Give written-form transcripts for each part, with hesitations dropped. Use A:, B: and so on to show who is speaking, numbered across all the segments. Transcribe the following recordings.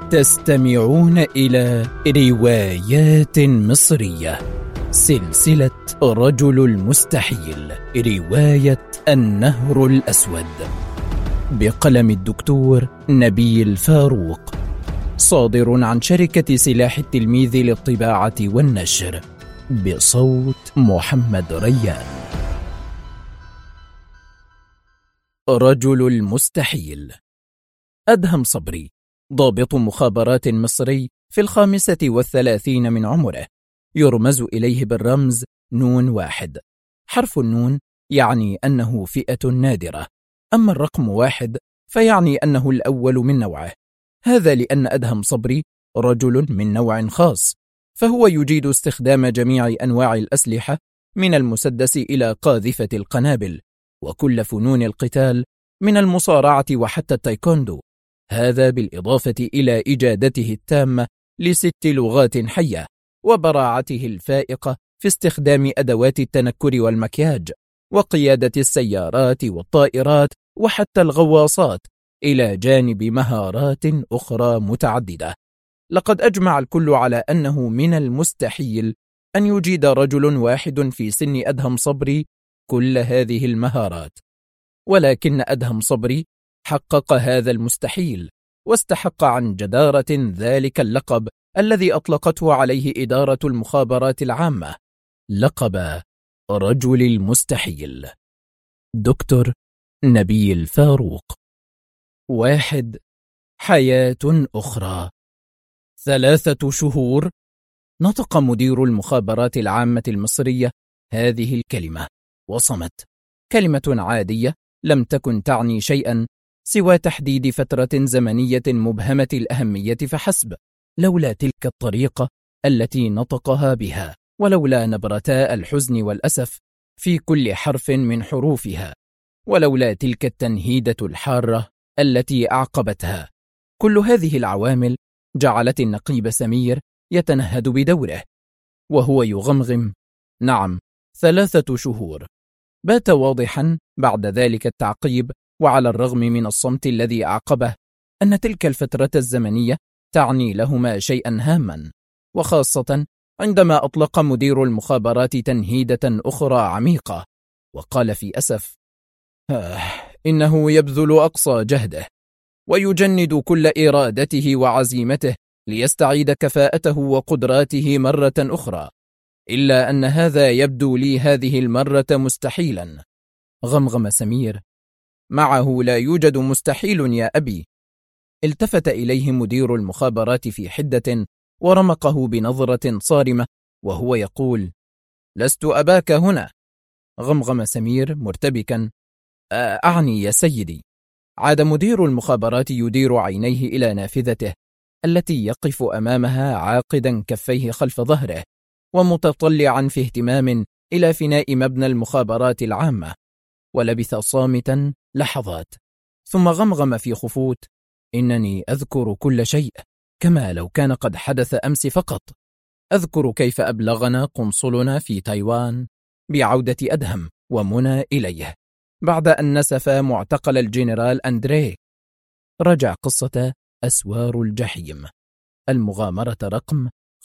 A: تستمعون إلى روايات مصرية، سلسلة رجل المستحيل، رواية النهر الأسود، بقلم الدكتور نبيل فاروق، صادر عن شركة سلاح التلميذ للطباعة والنشر، بصوت محمد ريان. رجل المستحيل. أدهم صبري، ضابط مخابرات مصري في 35 من عمره، يرمز إليه بالرمز نون 1. حرف النون يعني أنه فئة نادرة، أما الرقم 1 فيعني أنه الأول من نوعه. هذا لأن أدهم صبري رجل من نوع خاص، فهو يجيد استخدام جميع أنواع الأسلحة من المسدس إلى قاذفة القنابل، وكل فنون القتال من المصارعة وحتى التايكوندو، هذا بالإضافة إلى إجادته التامة ل6 لغات حية، وبراعته الفائقة في استخدام أدوات التنكر والمكياج، وقيادة السيارات والطائرات وحتى الغواصات، إلى جانب مهارات أخرى متعددة. لقد أجمع الكل على أنه من المستحيل أن يجيد رجل واحد في سن أدهم صبري كل هذه المهارات، ولكن أدهم صبري حقق هذا المستحيل، واستحق عن جدارة ذلك اللقب الذي أطلقته عليه إدارة المخابرات العامة، لقب رجل المستحيل. دكتور نبيل فاروق. 1. حياة أخرى. 3 شهور. نطق مدير المخابرات العامة المصرية هذه الكلمة وصمت، كلمة عادية لم تكن تعني شيئا سوى تحديد فترة زمنية مبهمة الأهمية فحسب، لولا تلك الطريقة التي نطقها بها، ولولا نبرتا الحزن والأسف في كل حرف من حروفها، ولولا تلك التنهيدة الحارة التي أعقبتها. كل هذه العوامل جعلت النقيب سمير يتنهد بدوره، وهو يغمغم: نعم، 3 شهور. بات واضحا بعد ذلك التعقيب، وعلى الرغم من الصمت الذي أعقبه، أن تلك الفترة الزمنية تعني لهما شيئا هاما، وخاصة عندما أطلق مدير المخابرات تنهيدة أخرى عميقة، وقال في أسف: إنه يبذل أقصى جهده ويجند كل إرادته وعزيمته ليستعيد كفاءته وقدراته مرة أخرى، إلا أن هذا يبدو لي هذه المرة مستحيلا. غمغم سمير: معه لا يوجد مستحيل يا أبي. التفت إليه مدير المخابرات في حدة ورمقه بنظرة صارمة وهو يقول: لست أباك هنا. غمغم سمير مرتبكا: أعني يا سيدي. عاد مدير المخابرات يدير عينيه إلى نافذته التي يقف أمامها عاقدا كفيه خلف ظهره ومتطلعا في اهتمام إلى فناء مبنى المخابرات العامة، ولبث صامتا لحظات، ثم غمغم في خفوت: إنني أذكر كل شيء كما لو كان قد حدث أمس فقط. أذكر كيف أبلغنا قنصلنا في تايوان بعودة أدهم ومنى إليه بعد أن نسف معتقل الجنرال أندريه. رجع قصة أسوار الجحيم، المغامرة رقم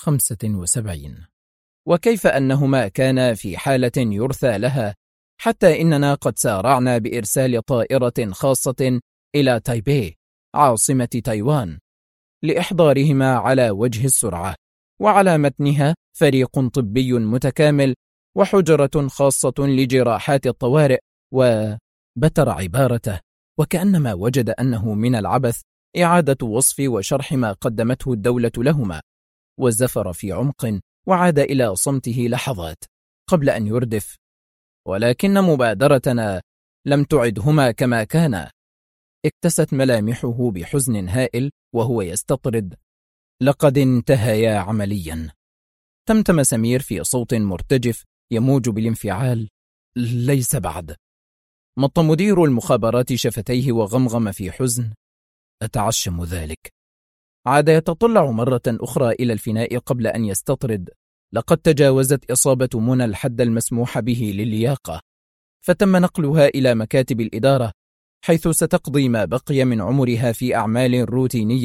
A: 75، وكيف أنهما كانا في حالة يرثى لها، حتى إننا قد سارعنا بإرسال طائرة خاصة إلى تايبي عاصمة تايوان لإحضارهما على وجه السرعة، وعلى متنها فريق طبي متكامل وحجرة خاصة لجراحات الطوارئ. وبتر عبارته وكأنما وجد أنه من العبث إعادة وصف وشرح ما قدمته الدولة لهما، وزفر في عمق وعاد إلى صمته لحظات قبل أن يردف: ولكن مبادرتنا لم تعدهما كما كانا. اكتست ملامحه بحزن هائل وهو يستطرد: لقد انتهيا عمليا. تمتم سمير في صوت مرتجف يموج بالانفعال: ليس بعد. مط مدير المخابرات شفتيه وغمغم في حزن: أتعشم ذلك. عاد يتطلع مرة أخرى إلى الفناء قبل أن يستطرد: لقد تجاوزت إصابة منى الحد المسموح به للياقة، فتم نقلها إلى مكاتب الإدارة، حيث ستقضي ما بقي من عمرها في أعمال روتينية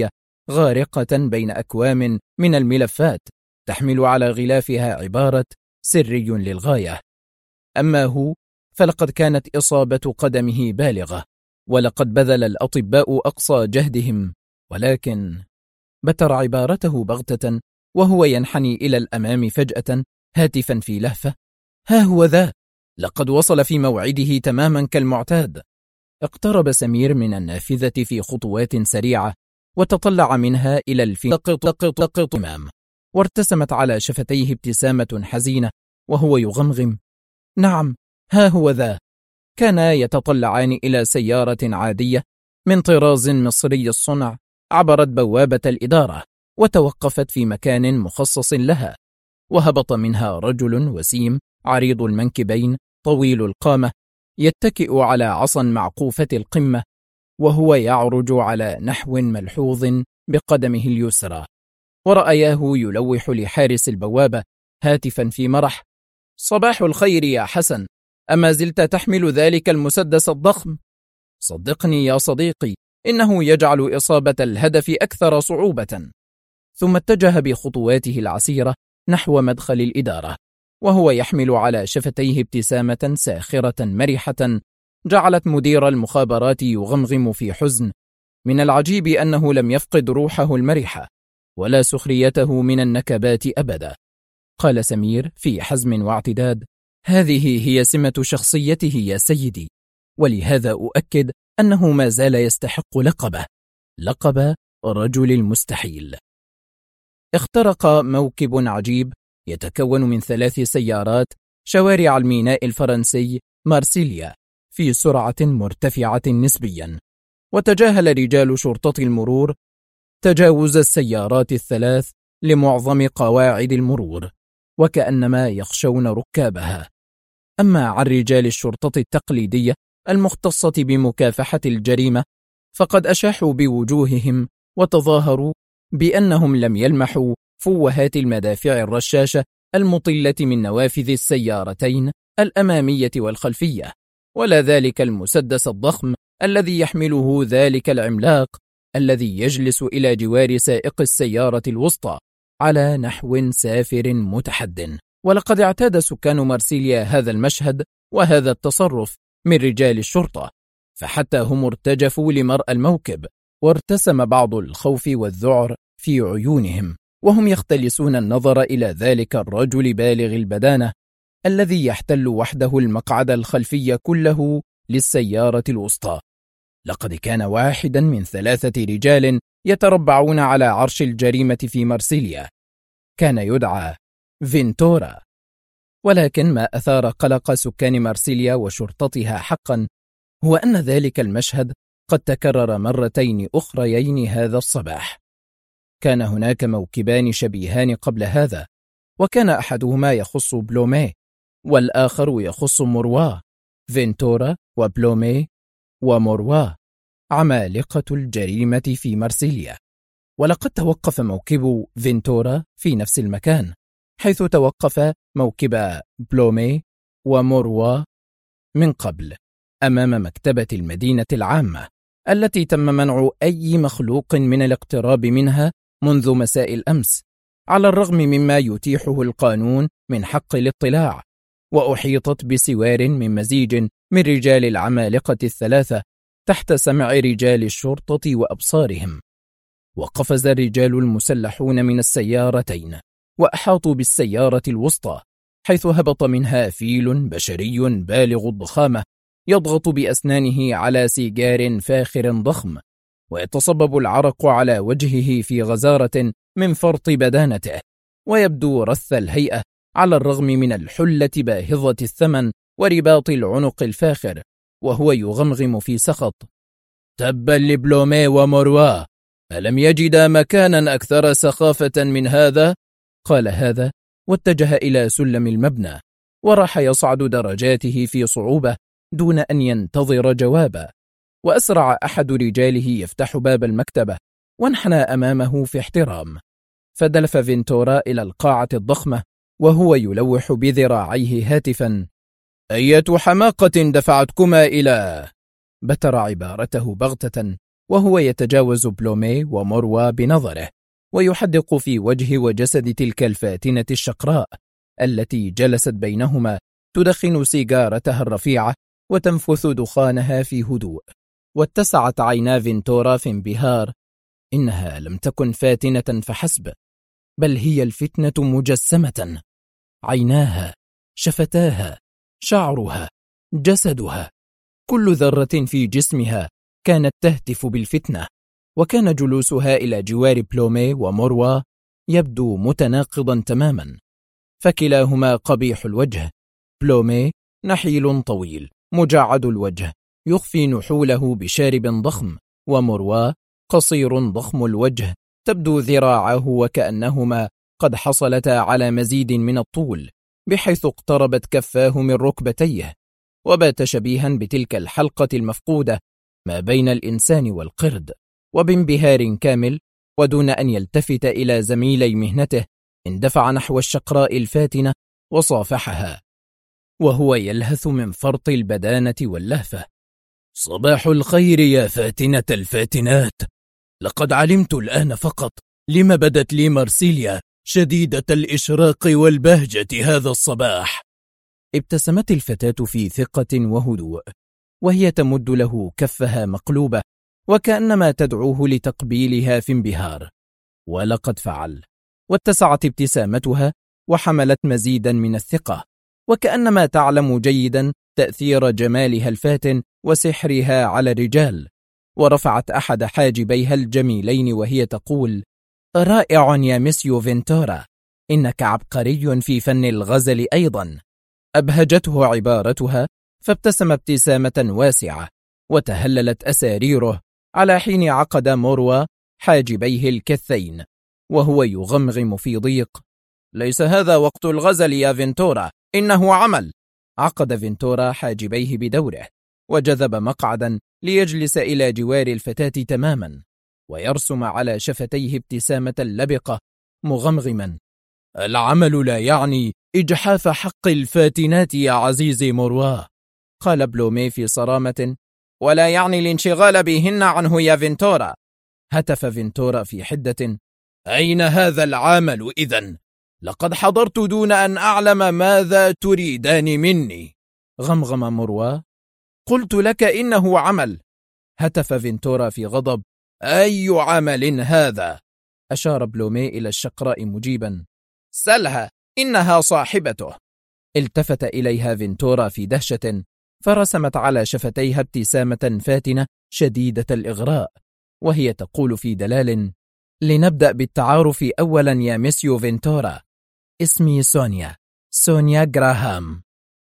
A: غارقة بين أكوام من الملفات تحمل على غلافها عبارة سري للغاية. أما هو فلقد كانت إصابة قدمه بالغة، ولقد بذل الأطباء أقصى جهدهم، ولكن بتر عبارته بغتة وهو ينحني إلى الأمام فجأة هاتفا في لهفة: ها هو ذا، لقد وصل في موعده تماما كالمعتاد. اقترب سمير من النافذة في خطوات سريعة وتطلع منها إلى الفقط أمام، وارتسمت على شفتيه ابتسامة حزينة وهو يغمغم: نعم، ها هو ذا. كانا يتطلعان إلى سيارة عادية من طراز مصري الصنع عبرت بوابة الإدارة وتوقفت في مكان مخصص لها، وهبط منها رجل وسيم عريض المنكبين طويل القامة يتكئ على عصا معقوفة القمة، وهو يعرج على نحو ملحوظ بقدمه اليسرى، ورأياه يلوح لحارس البوابة هاتفا في مرح: صباح الخير يا حسن، أما زلت تحمل ذلك المسدس الضخم؟ صدقني يا صديقي، إنه يجعل إصابة الهدف أكثر صعوبة. ثم اتجه بخطواته العسيرة نحو مدخل الإدارة، وهو يحمل على شفتيه ابتسامة ساخرة مرحة جعلت مدير المخابرات يغمغم في حزن. من العجيب أنه لم يفقد روحه المرحة ولا سخريته من النكبات أبدا. قال سمير في حزم واعتداد: هذه هي سمة شخصيته يا سيدي، ولهذا أؤكد أنه ما زال يستحق لقب رجل المستحيل. اخترق موكب عجيب يتكون من 3 سيارات شوارع الميناء الفرنسي مارسيليا في سرعة مرتفعة نسبيا، وتجاهل رجال شرطة المرور تجاوز السيارات ال3 لمعظم قواعد المرور، وكأنما يخشون ركابها. أما عن رجال الشرطة التقليدية المختصة بمكافحة الجريمة فقد أشاحوا بوجوههم وتظاهروا بأنهم لم يلمحوا فوهات المدافع الرشاشة المطلة من نوافذ السيارتين الأمامية والخلفية، ولا ذلك المسدس الضخم الذي يحمله ذلك العملاق الذي يجلس إلى جوار سائق السيارة الوسطى على نحو سافر متحد. ولقد اعتاد سكان مارسيليا هذا المشهد وهذا التصرف من رجال الشرطة، فحتى هم ارتجفوا لمرأى الموكب، وارتسم بعض الخوف والذعر في عيونهم وهم يختلسون النظر إلى ذلك الرجل بالغ البدانة الذي يحتل وحده المقعد الخلفي كله للسيارة الوسطى. لقد كان واحدا من 3 رجال يتربعون على عرش الجريمة في مارسيليا، كان يدعى فينتورا. ولكن ما أثار قلق سكان مارسيليا وشرطتها حقا هو أن ذلك المشهد قد تكرر مرتين أخريين هذا الصباح. كان هناك موكبان شبيهان قبل هذا، وكان أحدهما يخص بلوميه والآخر يخص موروا. فينتورا وبلوميه وموروا عمالقة الجريمة في مارسيليا. ولقد توقف موكب فينتورا في نفس المكان حيث توقف موكب بلوميه وموروا من قبل، أمام مكتبة المدينة العامة التي تم منع أي مخلوق من الاقتراب منها منذ مساء الأمس، على الرغم مما يتيحه القانون من حق الاطلاع، وأحيطت بسوار من مزيج من رجال العمالقة ال3 تحت سمع رجال الشرطة وأبصارهم. وقفز الرجال المسلحون من السيارتين وأحاطوا بالسيارة الوسطى، حيث هبط منها فيل بشري بالغ الضخامة يضغط بأسنانه على سيجار فاخر ضخم، ويتصبب العرق على وجهه في غزارة من فرط بدانته، ويبدو رث الهيئة على الرغم من الحلة باهظة الثمن ورباط العنق الفاخر، وهو يغمغم في سخط: تبا لبلوميه وموروا، ألم يجدا مكانا أكثر سخافة من هذا؟ قال هذا واتجه إلى سلم المبنى، وراح يصعد درجاته في صعوبة دون أن ينتظر جوابا. وأسرع أحد رجاله يفتح باب المكتبة وانحنى أمامه في احترام، فدلف فينتورا إلى القاعة الضخمة وهو يلوح بذراعيه هاتفا: أية حماقة دفعتكما إلى؟ بتر عبارته بغتة وهو يتجاوز بلوميه وموروا بنظره، ويحدق في وجه وجسد تلك الفاتنة الشقراء التي جلست بينهما تدخن سيجارتها الرفيعة وتنفث دخانها في هدوء. واتسعت عينا فينتورا في انبهار. إنها لم تكن فاتنة فحسب، بل هي الفتنة مجسمة. عيناها، شفتاها، شعرها، جسدها، كل ذرة في جسمها كانت تهتف بالفتنة. وكان جلوسها إلى جوار بلوميه وموروا يبدو متناقضا تماما، فكلاهما قبيح الوجه. بلوميه نحيل طويل مجعد الوجه يخفي نحوله بشارب ضخم، وموروا قصير ضخم الوجه تبدو ذراعه وكأنهما قد حصلتا على مزيد من الطول، بحيث اقتربت كفاه من ركبتيه، وبات شبيها بتلك الحلقة المفقودة ما بين الإنسان والقرد. وبانبهار كامل ودون أن يلتفت إلى زميلي مهنته اندفع نحو الشقراء الفاتنة وصافحها وهو يلهث من فرط البدانة واللهفة. صباح الخير يا فاتنة الفاتنات، لقد علمت الآن فقط لما بدت لي مارسيليا شديدة الإشراق والبهجة هذا الصباح. ابتسمت الفتاة في ثقة وهدوء، وهي تمد له كفها مقلوبة وكأنما تدعوه لتقبيلها في انبهار، ولقد فعل. واتسعت ابتسامتها وحملت مزيدا من الثقة، وكأنما تعلم جيدا تأثير جمالها الفاتن وسحرها على الرجال. ورفعت أحد حاجبيها الجميلين وهي تقول: رائع يا مسيو فينتورا، إنك عبقري في فن الغزل أيضا. أبهجته عبارتها، فابتسم ابتسامة واسعة وتهللت أساريره، على حين عقد موروا حاجبيه الكثين وهو يغمغم في ضيق: ليس هذا وقت الغزل يا فينتورا، إنه عمل. عقد فينتورا حاجبيه بدوره وجذب مقعدا ليجلس إلى جوار الفتاة تماما، ويرسم على شفتيه ابتسامة لبقة مغمغما: العمل لا يعني إجحاف حق الفاتنات يا عزيزي موروا. قال بلوميه في صرامة: ولا يعني الانشغال بهن عنه يا فينتورا. هتف فينتورا في حدة: أين هذا العمل إذن؟ لقد حضرت دون أن أعلم ماذا تريدان مني. غمغم موروا: قلت لك إنه عمل. هتف فينتورا في غضب: أي عمل هذا؟ أشار بلوميه إلى الشقراء مجيبا: سلها، إنها صاحبته. التفت إليها فينتورا في دهشة، فرسمت على شفتيها ابتسامة فاتنة شديدة الإغراء، وهي تقول في دلال: لنبدأ بالتعارف أولا يا مسيو فينتورا، اسمي سونيا غراهام.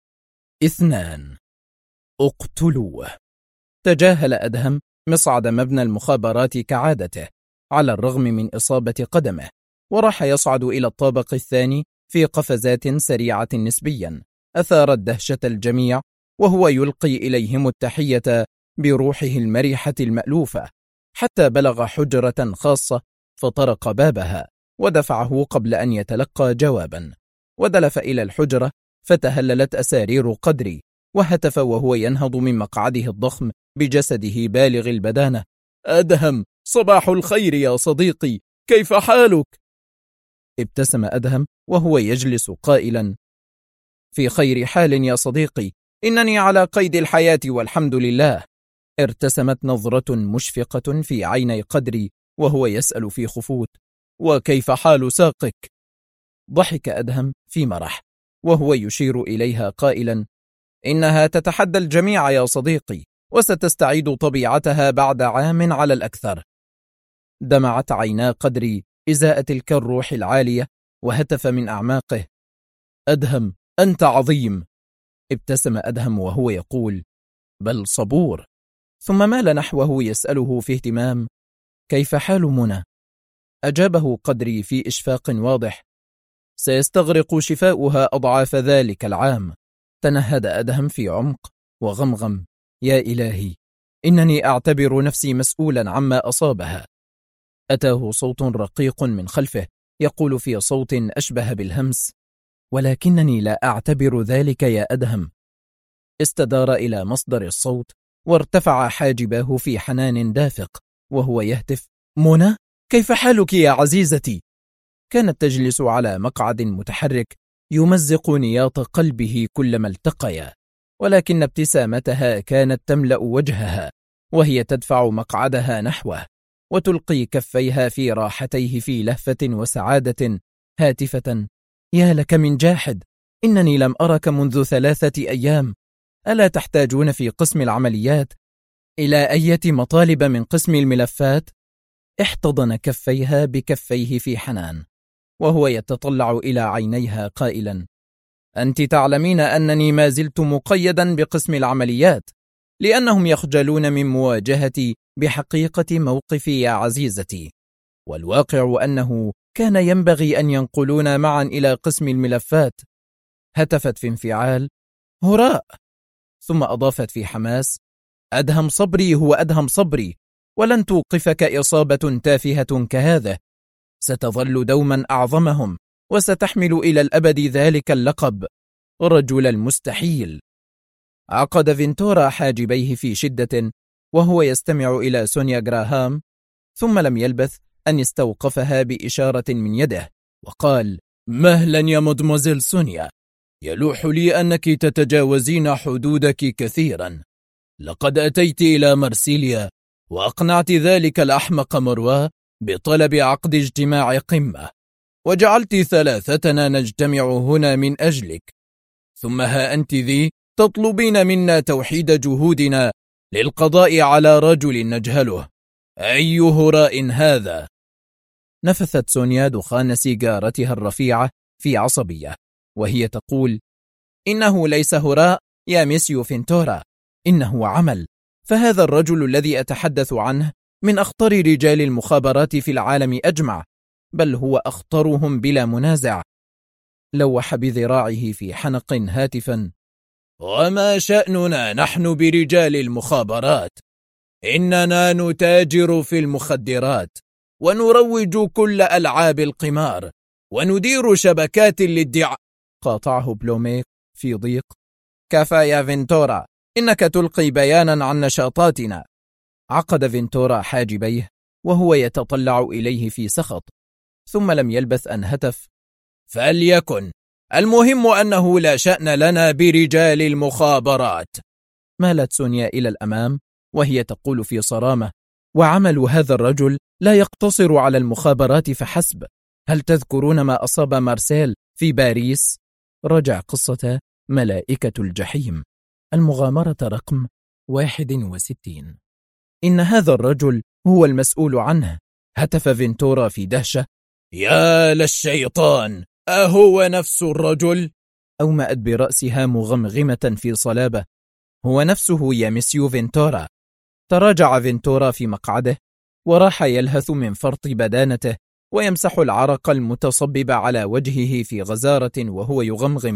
A: 2. اقتلوه. تجاهل أدهم مصعد مبنى المخابرات كعادته على الرغم من إصابة قدمه، وراح يصعد إلى الطابق الثاني في قفزات سريعة نسبيا أثارت دهشة الجميع، وهو يلقي إليهم التحية بروحه المرحة المألوفة، حتى بلغ حجرة خاصة فطرق بابها ودفعه قبل أن يتلقى جوابا، ودلف إلى الحجرة فتهللت أسارير قدري، وهتف وهو ينهض من مقعده الضخم بجسده بالغ البدانة: أدهم، صباح الخير يا صديقي، كيف حالك؟ ابتسم أدهم وهو يجلس قائلا: في خير حال يا صديقي، إنني على قيد الحياة والحمد لله. ارتسمت نظرة مشفقة في عيني قدري وهو يسأل في خفوت: وكيف حال ساقك؟ ضحك أدهم في مرح وهو يشير إليها قائلا: إنها تتحدى الجميع يا صديقي، وستستعيد طبيعتها بعد عام على الأكثر. دمعت عينا قدري إزاء تلك الروح العالية، وهتف من أعماقه: أدهم، أنت عظيم. ابتسم أدهم وهو يقول: بل صبور. ثم مال نحوه يسأله في اهتمام: كيف حال منى؟ أجابه قدري في إشفاق واضح: سيستغرق شفاؤها أضعاف ذلك العام. تنهد أدهم في عمق وغمغم: يا إلهي، إنني أعتبر نفسي مسؤولا عما أصابها. أتاه صوت رقيق من خلفه يقول في صوت أشبه بالهمس: ولكنني لا أعتبر ذلك يا أدهم. استدار إلى مصدر الصوت وارتفع حاجباه في حنان دافق وهو يهتف: منى، كيف حالك يا عزيزتي؟ كانت تجلس على مقعد متحرك يمزق نياط قلبه كلما التقيا، ولكن ابتسامتها كانت تملأ وجهها وهي تدفع مقعدها نحوه وتلقي كفيها في راحتيه في لهفة وسعادة هاتفة: يا لك من جاحد، إنني لم أرك منذ 3 أيام. ألا تحتاجون في قسم العمليات إلى أية مطالب من قسم الملفات؟ احتضن كفيها بكفيه في حنان وهو يتطلع إلى عينيها قائلا: أنت تعلمين أنني ما زلت مقيدا بقسم العمليات، لأنهم يخجلون من مواجهتي بحقيقة موقفي يا عزيزتي، والواقع أنه كان ينبغي أن ينقلونا معا إلى قسم الملفات. هتفت في انفعال: هراء! ثم أضافت في حماس: أدهم صبري هو أدهم صبري، ولن توقفك إصابة تافهة كهذا. ستظل دوما أعظمهم، وستحمل إلى الأبد ذلك اللقب، رجل المستحيل. عقد فينتورا حاجبيه في شدة وهو يستمع إلى سونيا غراهام، ثم لم يلبث أن استوقفها بإشارة من يده وقال: مهلا يا مدموزيل سونيا، يلوح لي أنك تتجاوزين حدودك كثيرا. لقد أتيت إلى مرسيليا وأقنعت ذلك الأحمق مروا بطلب عقد اجتماع قمة، وجعلت 3 نجتمع هنا من أجلك، ثم ها أنت ذي تطلبين منا توحيد جهودنا للقضاء على رجل نجهله. أي هراء هذا؟ نفثت سونيا دخان سيجارتها الرفيعة في عصبية وهي تقول: إنه ليس هراء يا ميسيو فينتورا، إنه عمل. فهذا الرجل الذي أتحدث عنه من أخطر رجال المخابرات في العالم أجمع، بل هو أخطرهم بلا منازع. لوح بذراعه في حنق هاتفا: وما شأننا نحن برجال المخابرات؟ إننا نتاجر في المخدرات، ونروج كل ألعاب القمار، وندير شبكات للدعاء. قاطعه بلومي في ضيق: كفى يا فينتورا، إنك تلقي بيانا عن نشاطاتنا. عقد فينتورا حاجبيه وهو يتطلع إليه في سخط، ثم لم يلبث أن هتف: فليكن، المهم أنه لا شأن لنا برجال المخابرات. مالت سونيا إلى الأمام وهي تقول في صرامة: وعمل هذا الرجل لا يقتصر على المخابرات فحسب. هل تذكرون ما أصاب مارسيل في باريس؟ رجع قصة ملائكة الجحيم، المغامرة رقم 61. إن هذا الرجل هو المسؤول عنه. هتف فينتورا في دهشة: يا للشيطان، أهو نفس الرجل؟ أومأت برأسها مغمغمة في صلابة: هو نفسه يا ميسيو فينتورا. تراجع فينتورا في مقعده وراح يلهث من فرط بدانته ويمسح العرق المتصبب على وجهه في غزارة وهو يغمغم: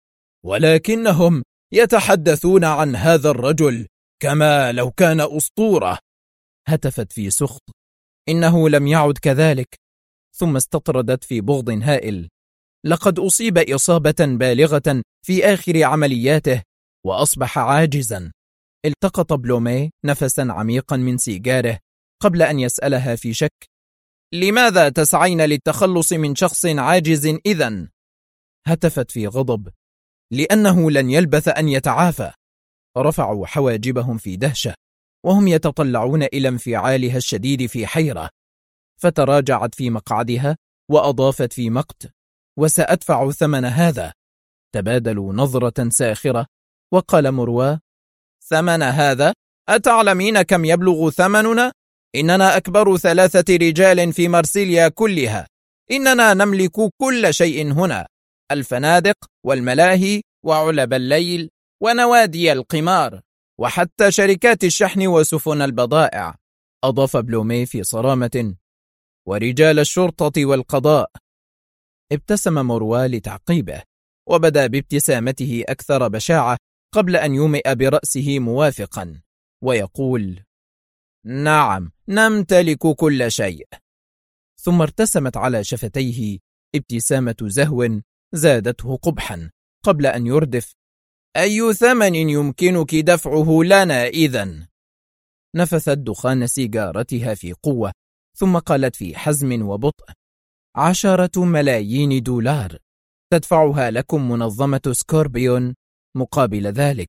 A: ولكنهم يتحدثون عن هذا الرجل كما لو كان أسطورة. هتفت في سخط: إنه لم يعد كذلك. ثم استطردت في بغض هائل: لقد أصيب إصابة بالغة في آخر عملياته وأصبح عاجزا. التقط بلومي نفسا عميقا من سيجاره قبل أن يسألها في شك: لماذا تسعين للتخلص من شخص عاجز إذن؟ هتفت في غضب: لأنه لن يلبث أن يتعافى. رفعوا حواجبهم في دهشة وهم يتطلعون إلى انفعالها الشديد في حيرة، فتراجعت في مقعدها وأضافت في مقت: وسأدفع ثمن هذا. تبادلوا نظرة ساخرة وقال مروا: ثمن هذا؟ أتعلمين كم يبلغ ثمننا؟ إننا أكبر 3 رجال في مرسيليا كلها، إننا نملك كل شيء هنا: الفنادق والملاهي وعلب الليل ونوادي القمار وحتى شركات الشحن وسفن البضائع. أضاف بلومي في صرامة: ورجال الشرطة والقضاء. ابتسم مروا لتعقيبه وبدا بابتسامته أكثر بشاعة قبل أن يومئ برأسه موافقا ويقول: نعم، نمتلك كل شيء. ثم ارتسمت على شفتيه ابتسامة زهو زادته قبحا قبل أن يردف: أي ثمن يمكنك دفعه لنا إذن؟ نفثت دخان سيجارتها في قوة، ثم قالت في حزم وبطء: 10 ملايين دولار تدفعها لكم منظمة سكوربيون مقابل ذلك.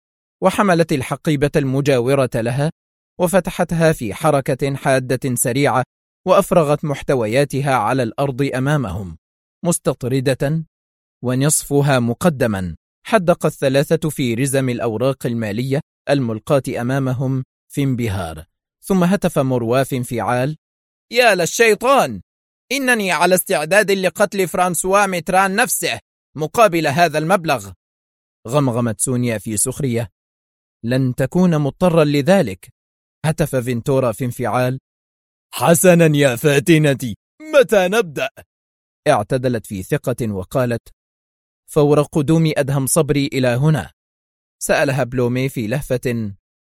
A: وحملت الحقيبة المجاورة لها وفتحتها في حركة حادة سريعة، وأفرغت محتوياتها على الأرض أمامهم مستطردة، ونصفها مقدما حدق الثلاثة في رزم الأوراق المالية الملقاة أمامهم في انبهار. ثم هتف مروا في انفعال: يا للشيطان، إنني على استعداد لقتل فرانسوا ميتران نفسه مقابل هذا المبلغ. غمغمت سونيا في سخرية: لن تكون مضطرا لذلك. هتف فينتورا في انفعال: حسنا يا فاتنتي، متى نبدأ؟ اعتدلت في ثقة وقالت: فور قدوم أدهم صبري إلى هنا. سألها بلومي في لهفة: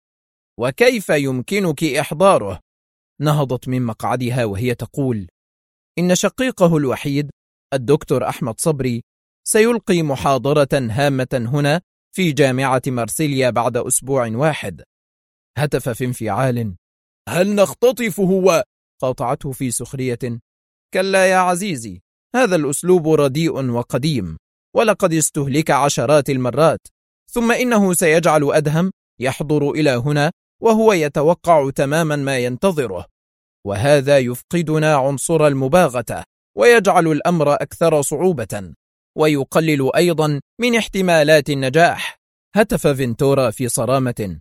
A: وكيف يمكنك إحضاره؟ نهضت من مقعدها وهي تقول: إن شقيقه الوحيد الدكتور أحمد صبري سيلقي محاضرة هامة هنا في جامعة مارسيليا بعد أسبوع واحد. هتف في انفعال: هل نختطفه؟ قاطعته في سخرية: كلا يا عزيزي، هذا الأسلوب رديء وقديم، ولقد استهلك عشرات المرات. ثم إنه سيجعل أدهم يحضر إلى هنا وهو يتوقع تماما ما ينتظره، وهذا يفقدنا عنصر المباغتة ويجعل الأمر أكثر صعوبة، ويقلل أيضا من احتمالات النجاح. هتف فينتورا في صرامة: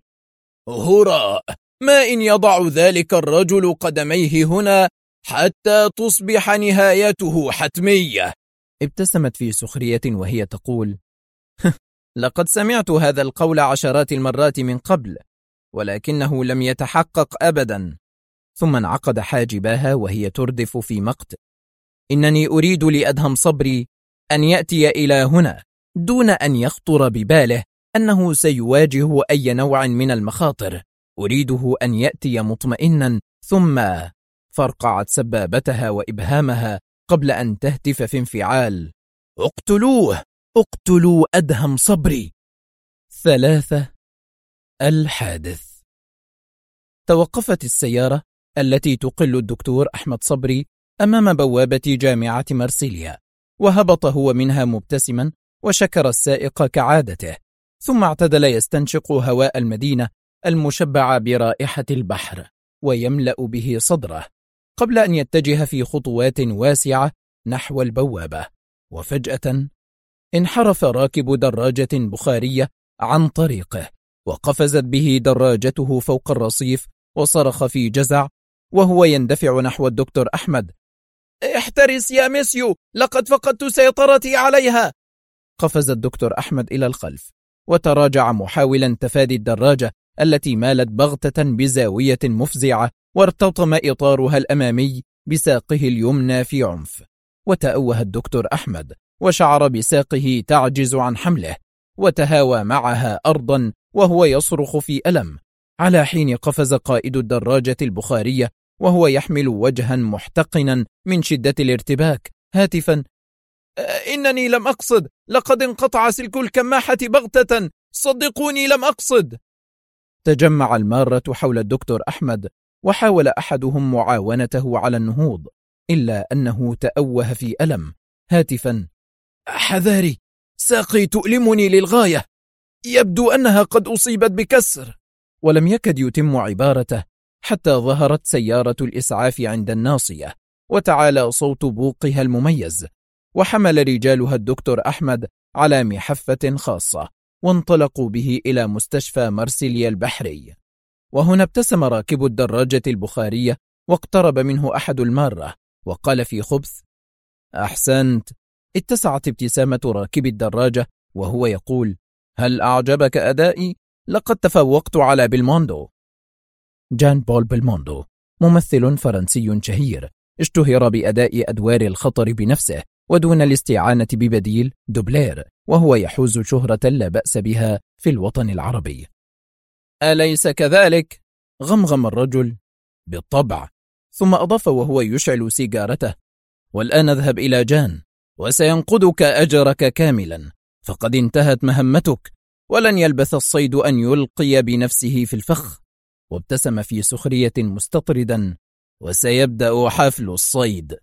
A: هراء، ما إن يضع ذلك الرجل قدميه هنا حتى تصبح نهايته حتمية. ابتسمت في سخرية وهي تقول: لقد سمعت هذا القول عشرات المرات من قبل، ولكنه لم يتحقق أبدا. ثم انعقد حاجباها وهي تردف في مقت: إنني أريد لأدهم صبري أن يأتي إلى هنا دون أن يخطر بباله أنه سيواجه أي نوع من المخاطر. أريده أن يأتي مطمئنا. ثم فرقعت سبابتها وإبهامها قبل أن تهتف في انفعال: اقتلوه، اقتلوا أدهم صبري. 3. الحادث. توقفت السيارة التي تقل الدكتور أحمد صبري أمام بوابة جامعة مارسيليا، وهبط هو منها مبتسما وشكر السائق كعادته، ثم اعتدل يستنشق هواء المدينة المشبع برائحة البحر ويملأ به صدره، قبل أن يتجه في خطوات واسعة نحو البوابة. وفجأة انحرف راكب دراجة بخارية عن طريقه، وقفزت به دراجته فوق الرصيف، وصرخ في جزع وهو يندفع نحو الدكتور أحمد: احترس يا ميسيو، لقد فقدت سيطرتي عليها. قفز الدكتور أحمد إلى الخلف وتراجع محاولا تفادي الدراجة التي مالت بغتة بزاوية مفزعة، وارتطم إطارها الأمامي بساقه اليمنى في عنف. وتأوه الدكتور أحمد وشعر بساقه تعجز عن حمله، وتهاوى معها أرضا وهو يصرخ في ألم، على حين قفز قائد الدراجة البخارية وهو يحمل وجها محتقنا من شدة الارتباك هاتفا: إنني لم أقصد، لقد انقطع سلك الكماحة بغتة، صدقوني لم أقصد. تجمع المارة حول الدكتور أحمد، وحاول أحدهم معاونته على النهوض، إلا أنه تأوه في ألم هاتفا: حذاري، ساقي تؤلمني للغاية، يبدو أنها قد أصيبت بكسر. ولم يكد يتم عبارته حتى ظهرت سيارة الإسعاف عند الناصية، وتعالى صوت بوقها المميز، وحمل رجالها الدكتور أحمد على محفة خاصة، وانطلقوا به إلى مستشفى مارسيليا البحري. وهنا ابتسم راكب الدراجة البخارية، واقترب منه أحد المارة وقال في خبث: أحسنت. اتسعت ابتسامة راكب الدراجة وهو يقول: هل أعجبك أدائي؟ لقد تفوقت على بيلموندو. جان بول بيلموندو ممثل فرنسي شهير، اشتهر بأداء أدوار الخطر بنفسه ودون الاستعانة ببديل دوبلير، وهو يحوز شهرة لا بأس بها في الوطن العربي. أليس كذلك؟ غمغم الرجل: بالطبع. ثم أضاف وهو يشعل سيجارته: والآن اذهب إلى جان، وسينقذك أجرك كاملا، فقد انتهت مهمتك، ولن يلبث الصيد أن يلقي بنفسه في الفخ. وابتسم في سخرية مستطردا: وسيبدأ حفل الصيد.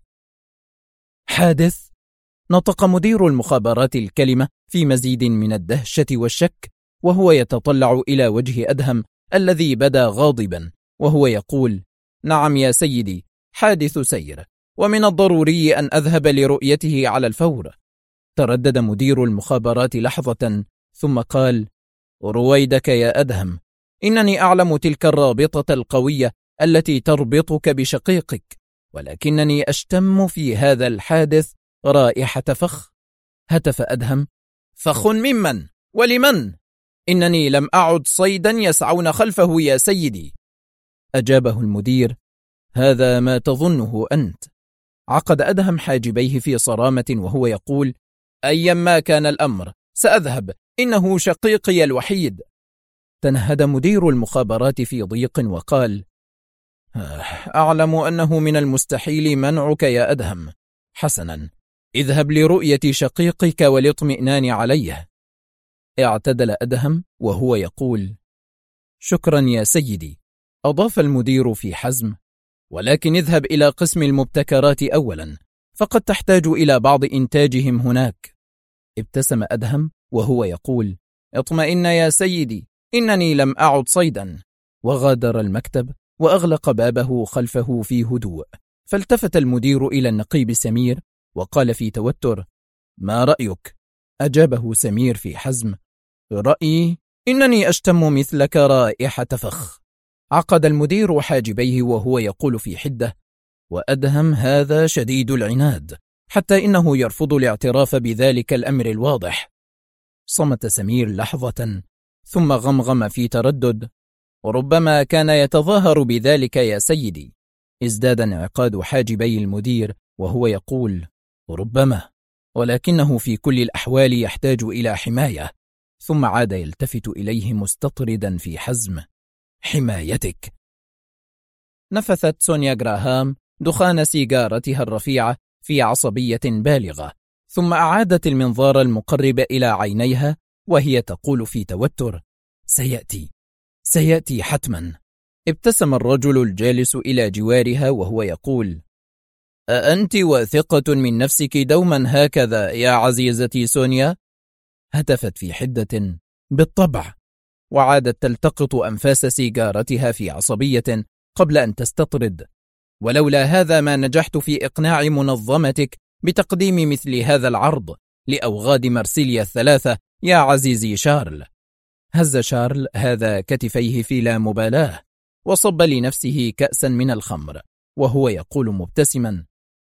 A: حادث. نطق مدير المخابرات الكلمة في مزيد من الدهشة والشك، وهو يتطلع إلى وجه أدهم الذي بدا غاضبا، وهو يقول: نعم يا سيدي، حادث سير، ومن الضروري أن أذهب لرؤيته على الفور. تردد مدير المخابرات لحظة ثم قال: رويدك يا أدهم، إنني أعلم تلك الرابطة القوية التي تربطك بشقيقك، ولكنني أشتم في هذا الحادث رائحة فخ. هتف أدهم: فخ ممن ولمن؟ إنني لم أعد صيدا يسعون خلفه يا سيدي. أجابه المدير: هذا ما تظنه أنت. عقد أدهم حاجبيه في صرامة وهو يقول: أيما كان الأمر سأذهب، إنه شقيقي الوحيد. تنهد مدير المخابرات في ضيق وقال: أعلم أنه من المستحيل منعك يا أدهم. حسنا، اذهب لرؤية شقيقك والاطمئنان عليه. اعتدل أدهم وهو يقول: شكرا يا سيدي. أضاف المدير في حزم: ولكن اذهب إلى قسم المبتكرات أولا، فقد تحتاج إلى بعض إنتاجهم هناك. ابتسم أدهم وهو يقول: اطمئن يا سيدي، إنني لم أعد صيدا. وغادر المكتب وأغلق بابه خلفه في هدوء. فالتفت المدير إلى النقيب سمير وقال في توتر: ما رأيك؟ أجابه سمير في حزم: رأيي إنني أشتم مثلك رائحة فخ. عقد المدير حاجبيه وهو يقول في حدة: وأدهم هذا شديد العناد، حتى إنه يرفض الاعتراف بذلك الأمر الواضح. صمت سمير لحظة ثم غمغم في تردد: وربما كان يتظاهر بذلك يا سيدي. ازداد انعقاد حاجبي المدير وهو يقول: ربما، ولكنه في كل الأحوال يحتاج إلى حماية. ثم عاد يلتفت إليه مستطردا في حزم: حمايتك. نفثت سونيا غراهام دخان سيجارتها الرفيعة في عصبية بالغة، ثم أعادت المنظار المقرب إلى عينيها وهي تقول في توتر: سيأتي حتما. ابتسم الرجل الجالس إلى جوارها وهو يقول: أأنت واثقة من نفسك دوما هكذا يا عزيزتي سونيا؟ هتفت في حدة: بالطبع. وعادت تلتقط أنفاس سيجارتها في عصبية قبل أن تستطرد: ولولا هذا ما نجحت في إقناع منظمتك بتقديم مثل هذا العرض لأوغاد مرسيليا الثلاثة يا عزيزي شارل. هز شارل هذا كتفيه في لا مبالاة وصب لنفسه كأسا من الخمر وهو يقول مبتسما: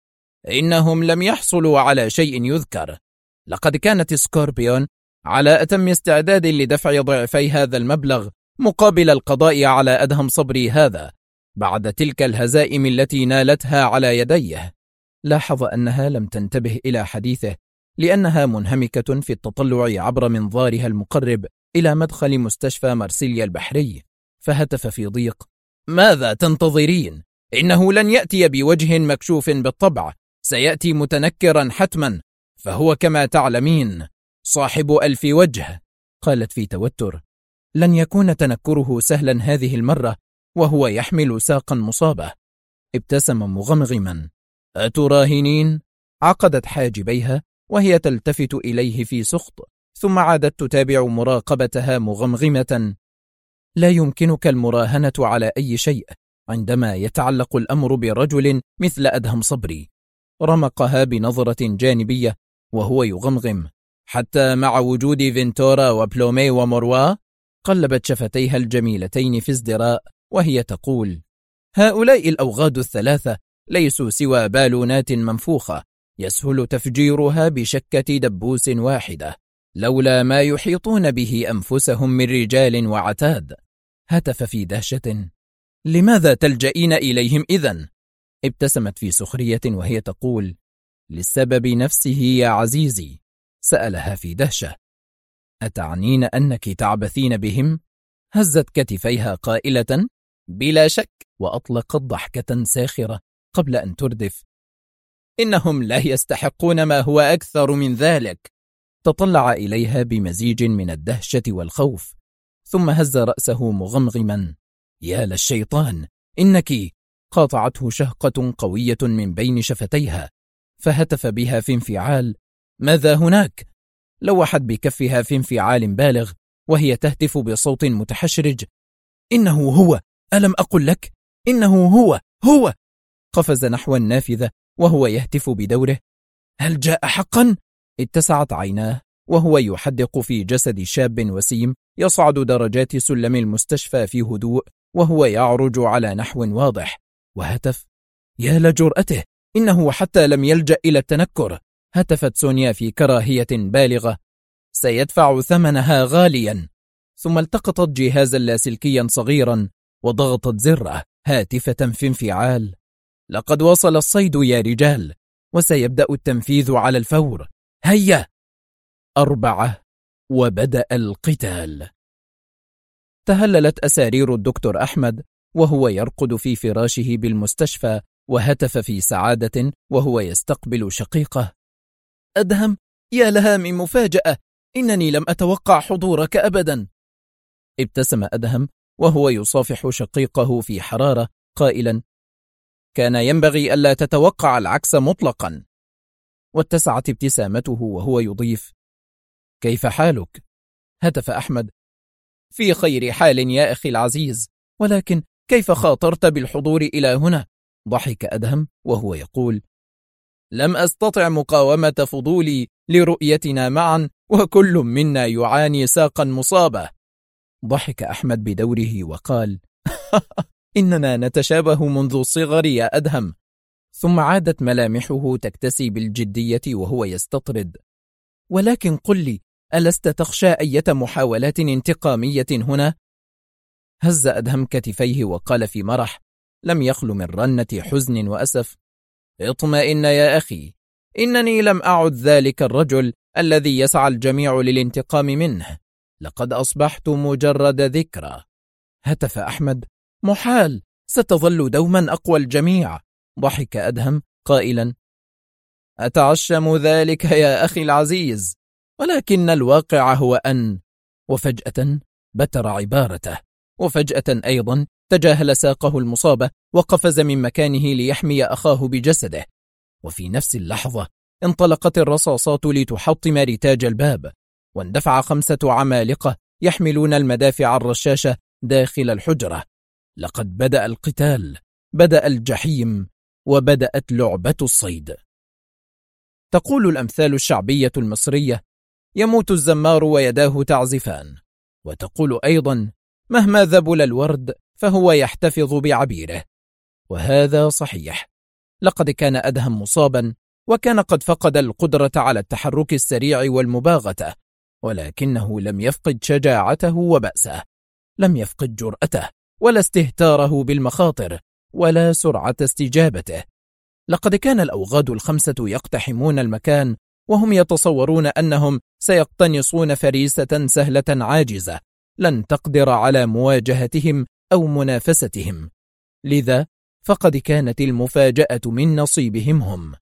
A: إنهم لم يحصلوا على شيء يذكر. لقد كانت سكوربيون على أتم استعداد لدفع ضعفي هذا المبلغ مقابل القضاء على أدهم صبري هذا بعد تلك الهزائم التي نالتها على يديه. لاحظ أنها لم تنتبه إلى حديثه لأنها منهمكة في التطلع عبر منظارها المقرب إلى مدخل مستشفى مرسيليا البحري، فهتف في ضيق: ماذا تنتظرين؟ إنه لن يأتي بوجه مكشوف بالطبع، سيأتي متنكرا حتما، فهو كما تعلمين صاحب 1000 وجه. قالت في توتر: لن يكون تنكره سهلا هذه المرة وهو يحمل ساقا مصابة. ابتسم مغمغما: أتراهنين؟ عقدت حاجبيها وهي تلتفت إليه في سخط، ثم عادت تتابع مراقبتها مغمغمة: لا يمكنك المراهنة على أي شيء عندما يتعلق الأمر برجل مثل أدهم صبري. رمقها بنظرة جانبية وهو يغمغم: حتى مع وجود فينتورا وبلومي وموروا؟ قلبت شفتيها الجميلتين في ازدراء وهي تقول: هؤلاء الأوغاد الثلاثة ليسوا سوى بالونات منفوخة يسهل تفجيرها بشكة دبوس واحدة، لولا ما يحيطون به أنفسهم من رجال وعتاد. هتف في دهشة: لماذا تلجئين إليهم إذن؟ ابتسمت في سخرية وهي تقول: للسبب نفسه يا عزيزي. سألها في دهشة: أتعنين أنك تعبثين بهم؟ هزت كتفيها قائلة: بلا شك، وأطلقت ضحكة ساخرة قبل أن تردف: إنهم لا يستحقون ما هو أكثر من ذلك. تطلع إليها بمزيج من الدهشة والخوف، ثم هز رأسه مغمغما: يا للشيطان، إنك! قاطعته شهقة قوية من بين شفتيها، فهتف بها في انفعال: ماذا هناك؟ لوحت بكفها في انفعال بالغ وهي تهتف بصوت متحشرج: إنه هو، ألم أقل لك؟ إنه هو. قفز نحو النافذة وهو يهتف بدوره: هل جاء حقا؟ اتسعت عيناه وهو يحدق في جسد شاب وسيم يصعد درجات سلم المستشفى في هدوء وهو يعرج على نحو واضح، وهتف: يا لجرأته، إنه حتى لم يلجأ إلى التنكر. هتفت سونيا في كراهية بالغة: سيدفع ثمنها غاليا. ثم التقطت جهازا لاسلكيا صغيرا وضغطت زره هاتفة في انفعال: لقد وصل الصيد يا رجال، وسيبدأ التنفيذ على الفور. هيا! 4. وبدأ القتال. تهللت أسارير الدكتور أحمد وهو يرقد في فراشه بالمستشفى، وهتف في سعادة وهو يستقبل شقيقه: أدهم، يا لها من مفاجأة، إنني لم أتوقع حضورك أبدا. ابتسم أدهم وهو يصافح شقيقه في حرارة قائلا: كان ينبغي ألا تتوقع العكس مطلقا. واتسعت ابتسامته وهو يضيف: كيف حالك؟ هتف أحمد: في خير حال يا أخي العزيز، ولكن كيف خاطرت بالحضور إلى هنا؟ ضحك أدهم وهو يقول: لم أستطع مقاومة فضولي لرؤيتنا معا، وكل منا يعاني ساقا مصابة. ضحك أحمد بدوره وقال: إننا نتشابه منذ الصغر يا أدهم. ثم عادت ملامحه تكتسي بالجدية وهو يستطرد: ولكن قل لي، ألست تخشى أية محاولات انتقامية هنا؟ هز أدهم كتفيه وقال في مرح لم يخل من رنة حزن وأسف: اطمئن يا أخي، إنني لم أعد ذلك الرجل الذي يسعى الجميع للانتقام منه، لقد أصبحت مجرد ذكرى. هتف أحمد: محال، ستظل دوما أقوى الجميع. ضحك أدهم قائلا: أتعشم ذلك يا أخي العزيز، ولكن الواقع هو أن... وفجأة بتر عبارته، وفجأة أيضا تجاهل ساقه المصابة وقفز من مكانه ليحمي أخاه بجسده. وفي نفس اللحظة انطلقت الرصاصات لتحطم رتاج الباب، واندفع 5 عمالقة يحملون المدافع الرشاشة داخل الحجرة. لقد بدأ القتال، بدأ الجحيم، وبدأت لعبة الصيد. تقول الأمثال الشعبية المصرية: يموت الزمار ويداه تعزفان. وتقول أيضا: مهما ذبل الورد فهو يحتفظ بعبيره. وهذا صحيح. لقد كان أدهم مصابا، وكان قد فقد القدرة على التحرك السريع والمباغتة، ولكنه لم يفقد شجاعته وبأسه، لم يفقد جرأته ولا استهتاره بالمخاطر ولا سرعة استجابته. لقد كان الأوغاد 5 يقتحمون المكان وهم يتصورون أنهم سيقتنصون فريسة سهلة عاجزة لن تقدر على مواجهتهم أو منافستهم، لذا فقد كانت المفاجأة من نصيبهم هم.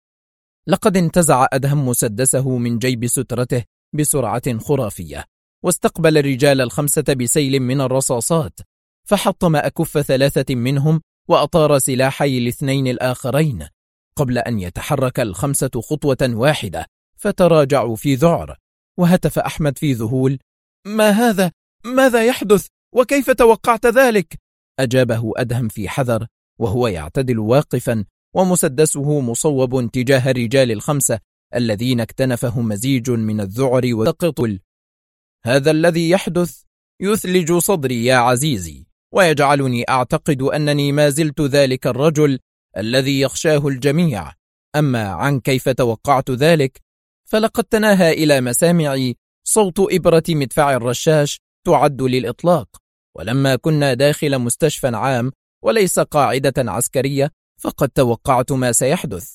A: لقد انتزع أدهم مسدسه من جيب سترته بسرعة خرافية، واستقبل الرجال 5 بسيل من الرصاصات، فحطم أكف 3 منهم وأطار سلاحي 2 الآخرين قبل أن يتحرك 5 خطوة واحدة، فتراجعوا في ذعر. وهتف أحمد في ذهول: ما هذا؟ ماذا يحدث؟ وكيف توقعت ذلك؟ أجابه أدهم في حذر وهو يعتدل واقفا ومسدسه مصوب تجاه الرجال 5 الذين اكتنفهم مزيج من الذعر والتقتل. هذا الذي يحدث يثلج صدري يا عزيزي، ويجعلني أعتقد أنني ما زلت ذلك الرجل الذي يخشاه الجميع. أما عن كيف توقعت ذلك، فلقد تناهى إلى مسامعي صوت إبرة مدفع الرشاش تعد للإطلاق، ولما كنا داخل مستشفى عام وليس قاعدة عسكرية فقد توقعت ما سيحدث.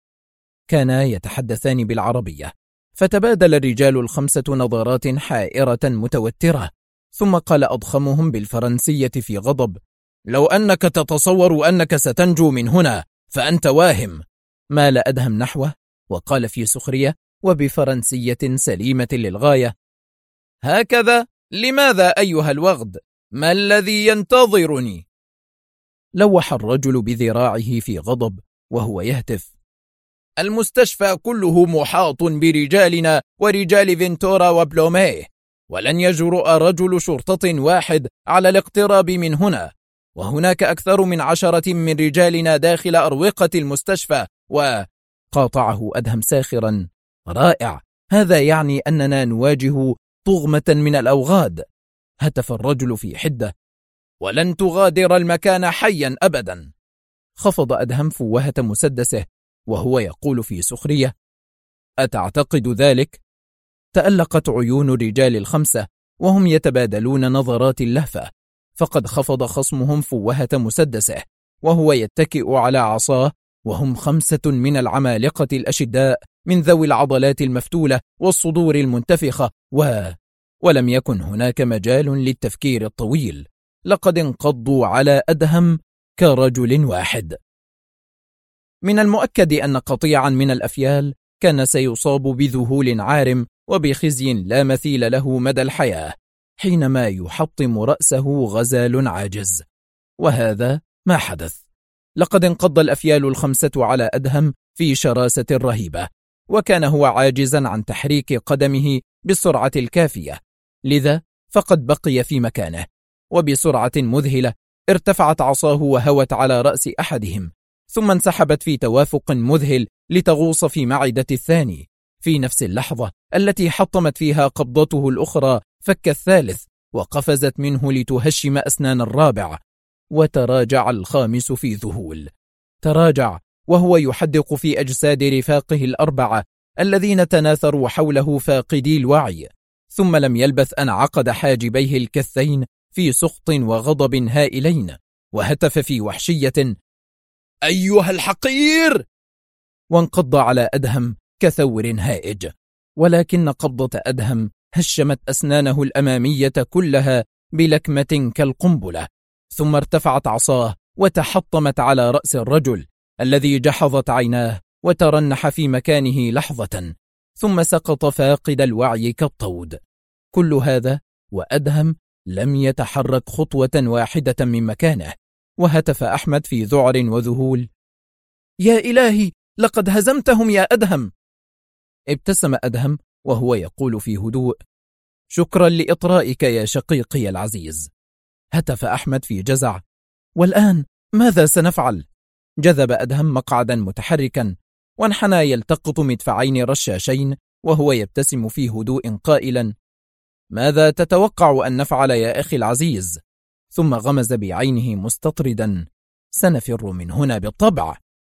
A: كانا يتحدثان بالعربية، فتبادل الرجال 5 نظرات حائرة متوترة، ثم قال أضخمهم بالفرنسية في غضب: لو أنك تتصور أنك ستنجو من هنا فأنت واهم. مال أدهم نحوه وقال في سخرية وبفرنسية سليمة للغاية: هكذا؟ لماذا أيها الوغد؟ ما الذي ينتظرني؟ لوح الرجل بذراعه في غضب وهو يهتف: المستشفى كله محاط برجالنا ورجال فينتورا وبلوميه، ولن يجرؤ رجل شرطة واحد على الاقتراب من هنا، وهناك أكثر من 10 من رجالنا داخل أروقة المستشفى. وقاطعه أدهم ساخرا: رائع، هذا يعني أننا نواجه طغمة من الأوغاد. هتف الرجل في حدة: ولن تغادر المكان حيا أبدا. خفض أدهم فوهة مسدسه وهو يقول في سخرية: أتعتقد ذلك؟ تألقت عيون الرجال ال5 وهم يتبادلون نظرات اللهفة، فقد خفض خصمهم فوهة مسدسه وهو يتكئ على عصاه، وهم 5 من العمالقة الأشداء من ذوي العضلات المفتولة والصدور المنتفخة. ولم يكن هناك مجال للتفكير الطويل، لقد انقضوا على أدهم كرجل واحد. من المؤكد أن قطيعا من الأفيال كان سيصاب بذهول عارم وبخزي لا مثيل له مدى الحياة حينما يحطم رأسه غزال عاجز، وهذا ما حدث. لقد انقض الأفيال ال5 على أدهم في شراسة رهيبة، وكان هو عاجزا عن تحريك قدمه بالسرعة الكافية، لذا فقد بقي في مكانه، وبسرعة مذهلة ارتفعت عصاه وهوت على رأس أحدهم، ثم انسحبت في توافق مذهل لتغوص في معدة الثاني. في نفس اللحظة التي حطمت فيها قبضته الأخرى فك الثالث، وقفزت منه لتهشم أسنان الرابع، وتراجع الخامس في ذهول. تراجع وهو يحدق في أجساد رفاقه ال4 الذين تناثروا حوله فاقدي الوعي، ثم لم يلبث أن عقد حاجبيه الكثين في سخط وغضب هائلين، وهتف في وحشية: أيها الحقير! وانقض على أدهم كثور هائج، ولكن قبضة أدهم هشمت أسنانه الأمامية كلها بلكمة كالقنبلة، ثم ارتفعت عصاه وتحطمت على رأس الرجل الذي جحظت عيناه وترنح في مكانه لحظة، ثم سقط فاقد الوعي كالطود. كل هذا وأدهم لم يتحرك خطوة واحدة من مكانه. وهتف أحمد في ذعر وذهول: يا إلهي، لقد هزمتهم يا أدهم. ابتسم أدهم وهو يقول في هدوء: شكرا لإطرائك يا شقيقي العزيز. هتف أحمد في جزع: والآن ماذا سنفعل؟ جذب أدهم مقعدا متحركا وانحنى يلتقط مدفعين رشاشين وهو يبتسم في هدوء قائلا: ماذا تتوقع أن نفعل يا أخي العزيز؟ ثم غمز بعينه مستطردا: سنفر من هنا بالطبع.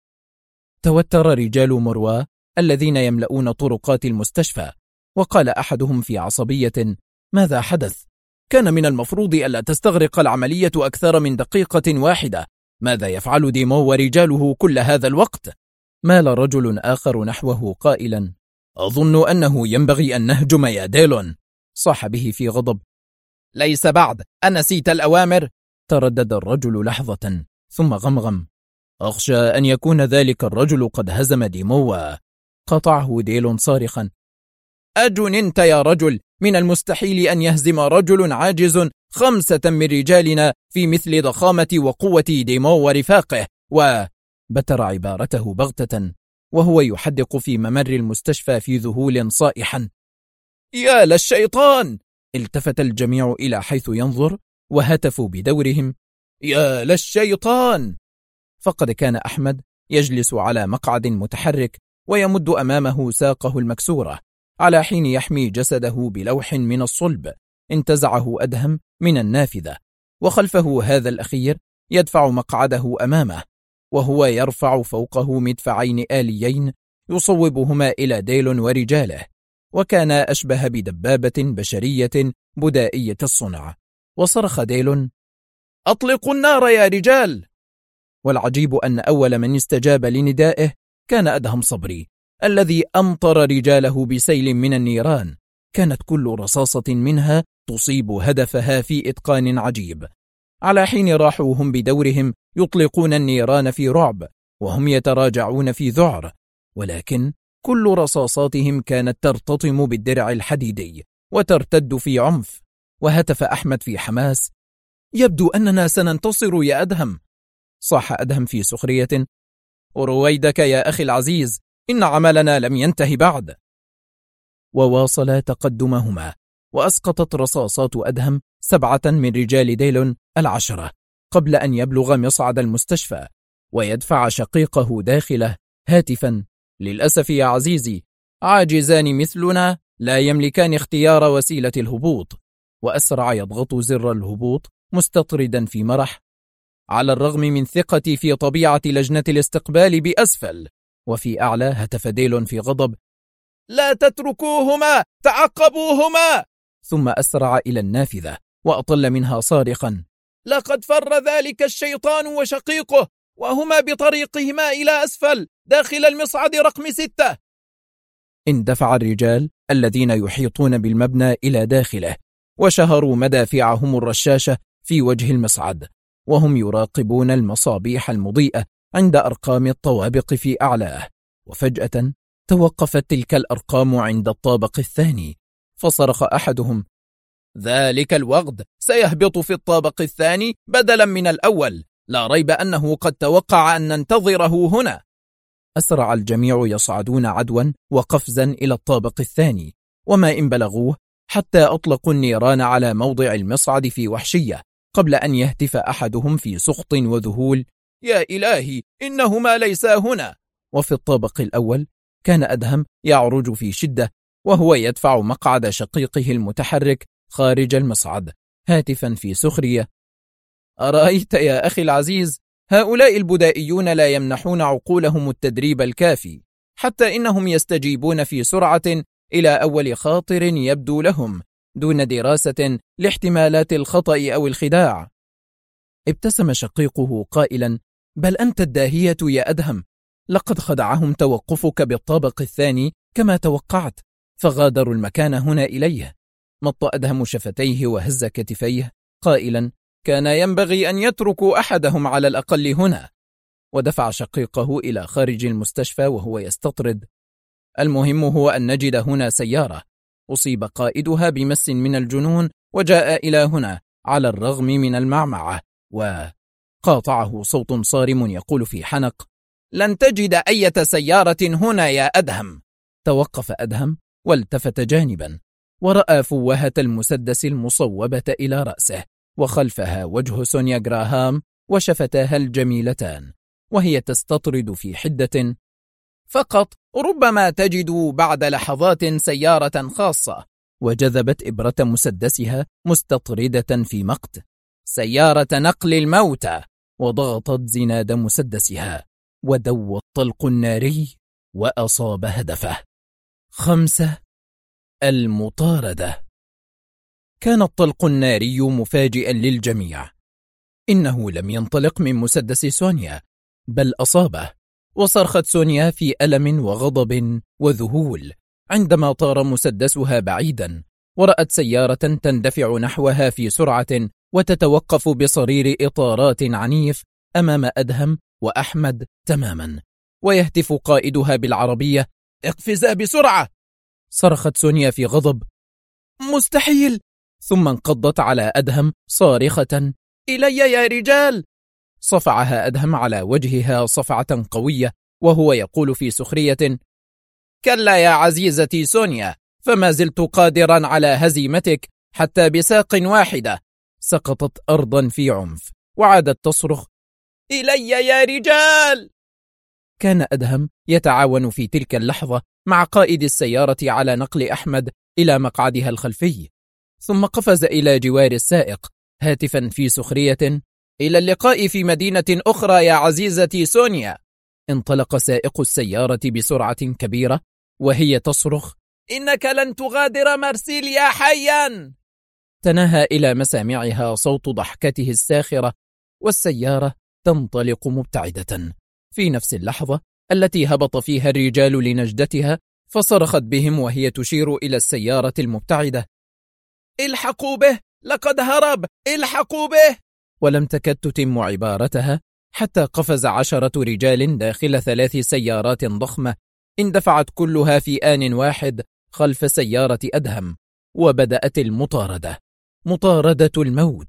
A: توتر رجال مروى الذين يملؤون طرقات المستشفى، وقال أحدهم في عصبية: ماذا حدث؟ كان من المفروض ألا تستغرق العملية أكثر من دقيقة واحدة. ماذا يفعل ديمو ورجاله كل هذا الوقت؟ مال رجل آخر نحوه قائلا: أظن أنه ينبغي أن نهجم يا ديلون. صاح به في غضب: ليس بعد، أنسيت الأوامر؟ تردد الرجل لحظة ثم غمغم: أخشى أن يكون ذلك الرجل قد هزم ديمو. قطعه ديلون صارخا: أجننت يا رجل؟ من المستحيل أن يهزم رجل عاجز 5 من رجالنا في مثل ضخامة وقوة ديمو ورفاقه. وبتر عبارته بغتة وهو يحدق في ممر المستشفى في ذهول صائحا: يا للشيطان! التفت الجميع إلى حيث ينظر وهتفوا بدورهم: يا للشيطان! فقد كان أحمد يجلس على مقعد متحرك ويمد أمامه ساقه المكسورة على حين يحمي جسده بلوح من الصلب انتزعه أدهم من النافذة، وخلفه هذا الأخير يدفع مقعده أمامه وهو يرفع فوقه مدفعين آليين يصوبهما إلى ديلون ورجاله، وكان أشبه بدبابة بشرية بدائية الصنع. وصرخ ديلون: أطلقوا النار يا رجال! والعجيب أن أول من استجاب لندائه كان أدهم صبري الذي أمطر رجاله بسيل من النيران، كانت كل رصاصة منها تصيب هدفها في إتقان عجيب، على حين راحوا هم بدورهم يطلقون النيران في رعب وهم يتراجعون في ذعر، ولكن كل رصاصاتهم كانت ترتطم بالدرع الحديدي وترتد في عنف. وهتف أحمد في حماس: يبدو أننا سننتصر يا أدهم. صاح أدهم في سخرية: رويدك يا أخي العزيز، إن عملنا لم ينتهي بعد. وواصل تقدمهما، وأسقطت رصاصات أدهم 7 من رجال ديلون 10 قبل أن يبلغ مصعد المستشفى ويدفع شقيقه داخله هاتفا: للأسف يا عزيزي، عاجزان مثلنا لا يملكان اختيار وسيلة الهبوط. وأسرع يضغط زر الهبوط مستطردا في مرح: على الرغم من ثقتي في طبيعة لجنة الاستقبال بأسفل. وفي أعلى هتف ديلون في غضب: لا تتركوهما، تعقبوهما. ثم أسرع إلى النافذة وأطل منها صارخا: لقد فر ذلك الشيطان وشقيقه، وهما بطريقهما إلى أسفل داخل المصعد رقم 6. اندفع الرجال الذين يحيطون بالمبنى إلى داخله، وشهروا مدافعهم الرشاشة في وجه المصعد، وهم يراقبون المصابيح المضيئة عند أرقام الطوابق في أعلاه. وفجأة توقفت تلك الأرقام عند الطابق الثاني، فصرخ أحدهم: ذلك الوغد سيهبط في الطابق الثاني بدلا من الأول، لا ريب أنه قد توقع أن ننتظره هنا. أسرع الجميع يصعدون عدوا وقفزا إلى الطابق الثاني، وما إن بلغوه حتى أطلقوا النيران على موضع المصعد في وحشية، قبل أن يهتف أحدهم في سخط وذهول: يا إلهي، إنهما ليسا هنا. وفي الطابق الأول كان أدهم يعرج في شدة، وهو يدفع مقعد شقيقه المتحرك خارج المصعد هاتفا في سخرية: أرأيت يا أخي العزيز، هؤلاء البدائيون لا يمنحون عقولهم التدريب الكافي، حتى إنهم يستجيبون في سرعة إلى أول خاطر يبدو لهم، دون دراسة لاحتمالات الخطأ أو الخداع. ابتسم شقيقه قائلا: بل أنت الداهية يا أدهم، لقد خدعهم توقفك بالطابق الثاني كما توقعت، فغادروا المكان هنا إليه. مط أدهم شفتيه وهز كتفيه قائلا: كان ينبغي أن يتركوا أحدهم على الأقل هنا. ودفع شقيقه إلى خارج المستشفى وهو يستطرد: المهم هو أن نجد هنا سيارة أصيب قائدها بمس من الجنون وجاء إلى هنا على الرغم من المعمعة. وقاطعه صوت صارم يقول في حنق: لن تجد أي سيارة هنا يا أدهم. توقف أدهم والتفت جانبا، ورأى فوهة المسدس المصوبة إلى رأسه، وخلفها وجه سونيا جراهام وشفتاها الجميلتان، وهي تستطرد في حدة: فقط ربما تجد بعد لحظات سيارة خاصة. وجذبت إبرة مسدسها مستطردة في مقت: سيارة نقل الموتى. وضغطت زناد مسدسها، ودو الطلق الناري وأصاب هدفه. 5. المطاردة. كان الطلق الناري مفاجئا للجميع. إنه لم ينطلق من مسدس سونيا، بل أصابه، وصرخت سونيا في ألم وغضب وذهول عندما طار مسدسها بعيدا، ورأت سيارة تندفع نحوها في سرعة وتتوقف بصرير إطارات عنيف أمام أدهم وأحمد تماما، ويهتف قائدها بالعربية: اقفزا بسرعة. صرخت سونيا في غضب: مستحيل. ثم انقضت على أدهم صارخة: إلي يا رجال. صفعها أدهم على وجهها صفعة قوية وهو يقول في سخرية: كلا يا عزيزتي سونيا، فما زلت قادرا على هزيمتك حتى بساق واحدة. سقطت أرضا في عنف وعادت تصرخ: إلي يا رجال. كان أدهم يتعاون في تلك اللحظة مع قائد السيارة على نقل أحمد إلى مقعدها الخلفي، ثم قفز إلى جوار السائق هاتفا في سخرية: إلى اللقاء في مدينة أخرى يا عزيزتي سونيا. انطلق سائق السيارة بسرعة كبيرة وهي تصرخ: إنك لن تغادر مرسيليا حيا. تناهى إلى مسامعها صوت ضحكته الساخرة، والسيارة تنطلق مبتعدة. في نفس اللحظة التي هبط فيها الرجال لنجدتها، فصرخت بهم وهي تشير إلى السيارة المبتعدة: الحقوا به، لقد هرب، الحقوا به. ولم تكد تتم عبارتها حتى قفز 10 رجال داخل 3 سيارات ضخمة اندفعت كلها في آن واحد خلف سيارة أدهم، وبدأت المطاردة، مطاردة الموت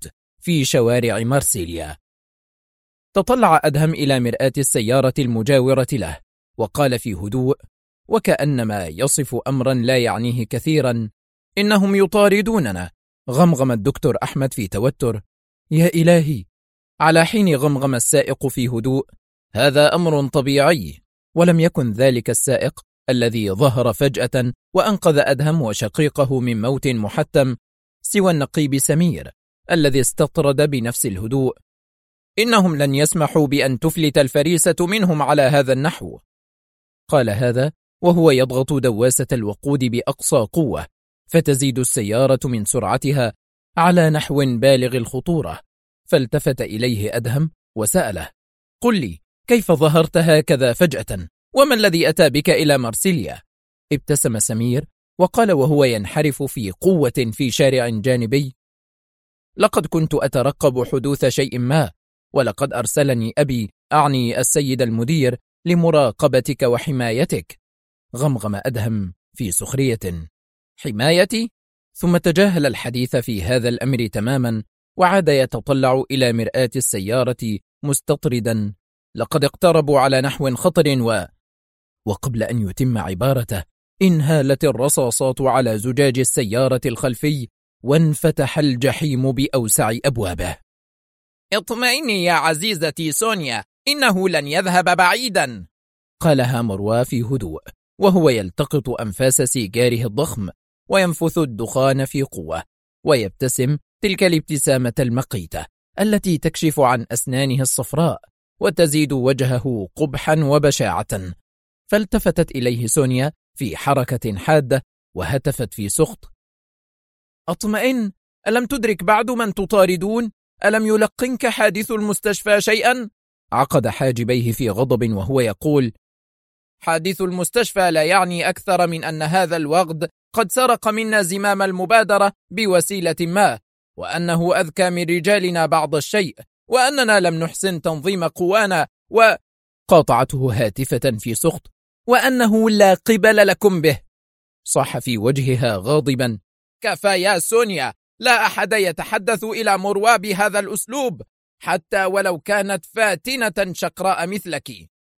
A: في شوارع مارسيليا. تطلع أدهم إلى مرآة السيارة المجاورة له وقال في هدوء وكأنما يصف أمرا لا يعنيه كثيرا: إنهم يطاردوننا. غمغم الدكتور أحمد في توتر: يا إلهي. على حين غمغم السائق في هدوء: هذا أمر طبيعي. ولم يكن ذلك السائق الذي ظهر فجأة وأنقذ أدهم وشقيقه من موت محتم سوى النقيب سمير الذي استطرد بنفس الهدوء: إنهم لن يسمحوا بأن تفلت الفريسة منهم على هذا النحو. قال هذا وهو يضغط دواسة الوقود بأقصى قوة، فتزيد السيارة من سرعتها على نحو بالغ الخطورة. فالتفت إليه أدهم وسأله: قل لي، كيف ظهرت هكذا فجأة؟ وما الذي أتى بك إلى مارسيليا؟ ابتسم سمير وقال وهو ينحرف في قوة في شارع جانبي: لقد كنت أترقب حدوث شيء ما، ولقد أرسلني أبي، أعني السيد المدير، لمراقبتك وحمايتك. غمغم أدهم في سخرية: حمايتي؟ ثم تجاهل الحديث في هذا الأمر تماما وعاد يتطلع إلى مرآة السيارة مستطردا: لقد اقتربوا على نحو خطر وقبل أن يتم عبارته انهالت الرصاصات على زجاج السيارة الخلفي وانفتح الجحيم بأوسع أبوابه. اطمئني يا عزيزتي سونيا، إنه لن يذهب بعيدا، قالها مروى في هدوء وهو يلتقط أنفاس سيجاره الضخم وينفث الدخان في قوة ويبتسم تلك الابتسامة المقيتة التي تكشف عن أسنانه الصفراء وتزيد وجهه قبحا وبشاعة. فالتفتت إليه سونيا في حركة حادة وهتفت في سخط: أطمئن، ألم تدرك بعد من تطاردون؟ ألم يلقنك حادث المستشفى شيئا؟ عقد حاجبيه في غضب وهو يقول: حادث المستشفى لا يعني أكثر من أن هذا الوغد قد سرق منا زمام المبادرة بوسيلة ما، وأنه أذكى من رجالنا بعض الشيء، وأننا لم نحسن تنظيم قوانا، قاطعته هاتفة في سخط: وأنه لا قبل لكم به. صاح في وجهها غاضبا: كفى يا سونيا، لا أحد يتحدث إلى مروى بهذا الأسلوب، حتى ولو كانت فاتنة شقراء مثلك.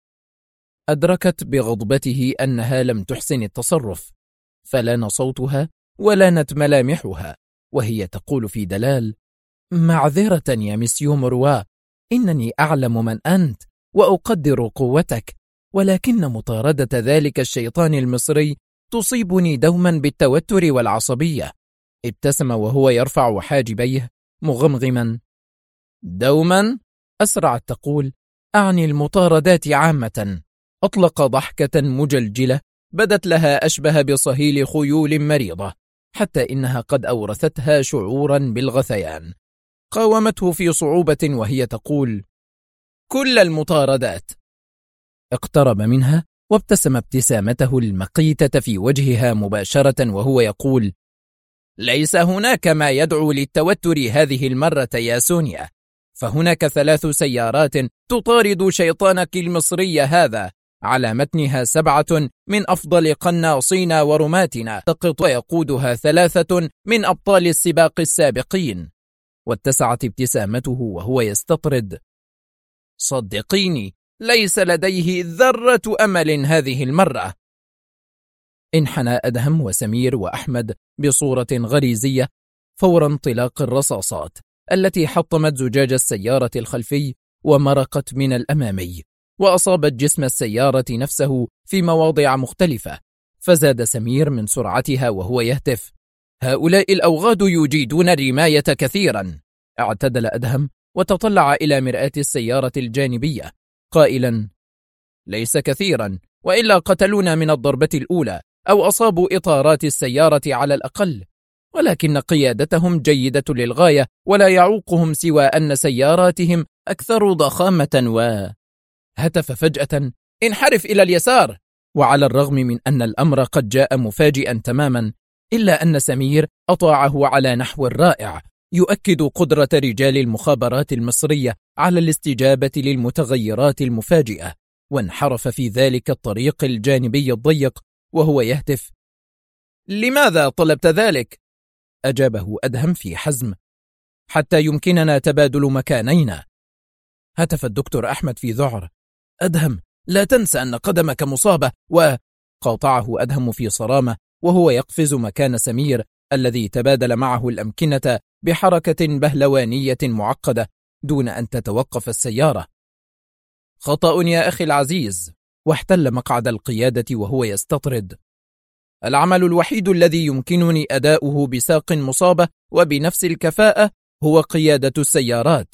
A: أدركت بغضبته أنها لم تحسن التصرف، فلان صوتها ولانت ملامحها وهي تقول في دلال: معذرة يا مسيو مروى، إنني أعلم من أنت وأقدر قوتك، ولكن مطاردة ذلك الشيطان المصري تصيبني دوما بالتوتر والعصبية. ابتسم وهو يرفع حاجبيه مغمغما: دوما؟ أسرعت تقول: أعني المطاردات عامة. أطلق ضحكة مجلجلة بدت لها أشبه بصهيل خيول مريضة، حتى إنها قد أورثتها شعورا بالغثيان. قاومته في صعوبة وهي تقول: كل المطاردات. اقترب منها وابتسم ابتسامته المقيتة في وجهها مباشرة وهو يقول: ليس هناك ما يدعو للتوتر هذه المرة يا سونيا، فهناك 3 سيارات تطارد شيطانك المصري هذا، على متنها 7 من أفضل قناصين ورماتنا، تقط ويقودها 3 من أبطال السباق السابقين. واتسعت ابتسامته وهو يستطرد: صدقيني، ليس لديه ذرة أمل هذه المرة. انحنى أدهم وسمير وأحمد بصورة غريزية فور انطلاق الرصاصات التي حطمت زجاج السيارة الخلفي ومرقت من الأمامي، وأصابت جسم السيارة نفسه في مواضع مختلفة. فزاد سمير من سرعتها وهو يهتف: هؤلاء الأوغاد يجيدون الرماية كثيرا. اعتدل أدهم وتطلع إلى مرآة السيارة الجانبية قائلا: ليس كثيرا، وإلا قتلونا من الضربة الأولى أو أصابوا إطارات السيارة على الأقل، ولكن قيادتهم جيدة للغاية، ولا يعوقهم سوى أن سياراتهم أكثر ضخامة. هتف فجأة: انحرف إلى اليسار. وعلى الرغم من أن الأمر قد جاء مفاجئا تماما، إلا أن سمير أطاعه على نحو رائع يؤكد قدرة رجال المخابرات المصرية على الاستجابة للمتغيرات المفاجئة، وانحرف في ذلك الطريق الجانبي الضيق وهو يهتف: لماذا طلبت ذلك؟ أجابه أدهم في حزم: حتى يمكننا تبادل مكانينا. هتف الدكتور أحمد في ذعر: أدهم، لا تنسى أن قدمك مصابة. وقاطعه أدهم في صرامة وهو يقفز مكان سمير الذي تبادل معه الأمكنة بحركة بهلوانية معقدة دون أن تتوقف السيارة. خطأ يا أخي العزيز. واحتل مقعد القيادة وهو يستطرد: العمل الوحيد الذي يمكنني أداؤه بساق مصابة وبنفس الكفاءة هو قيادة السيارات.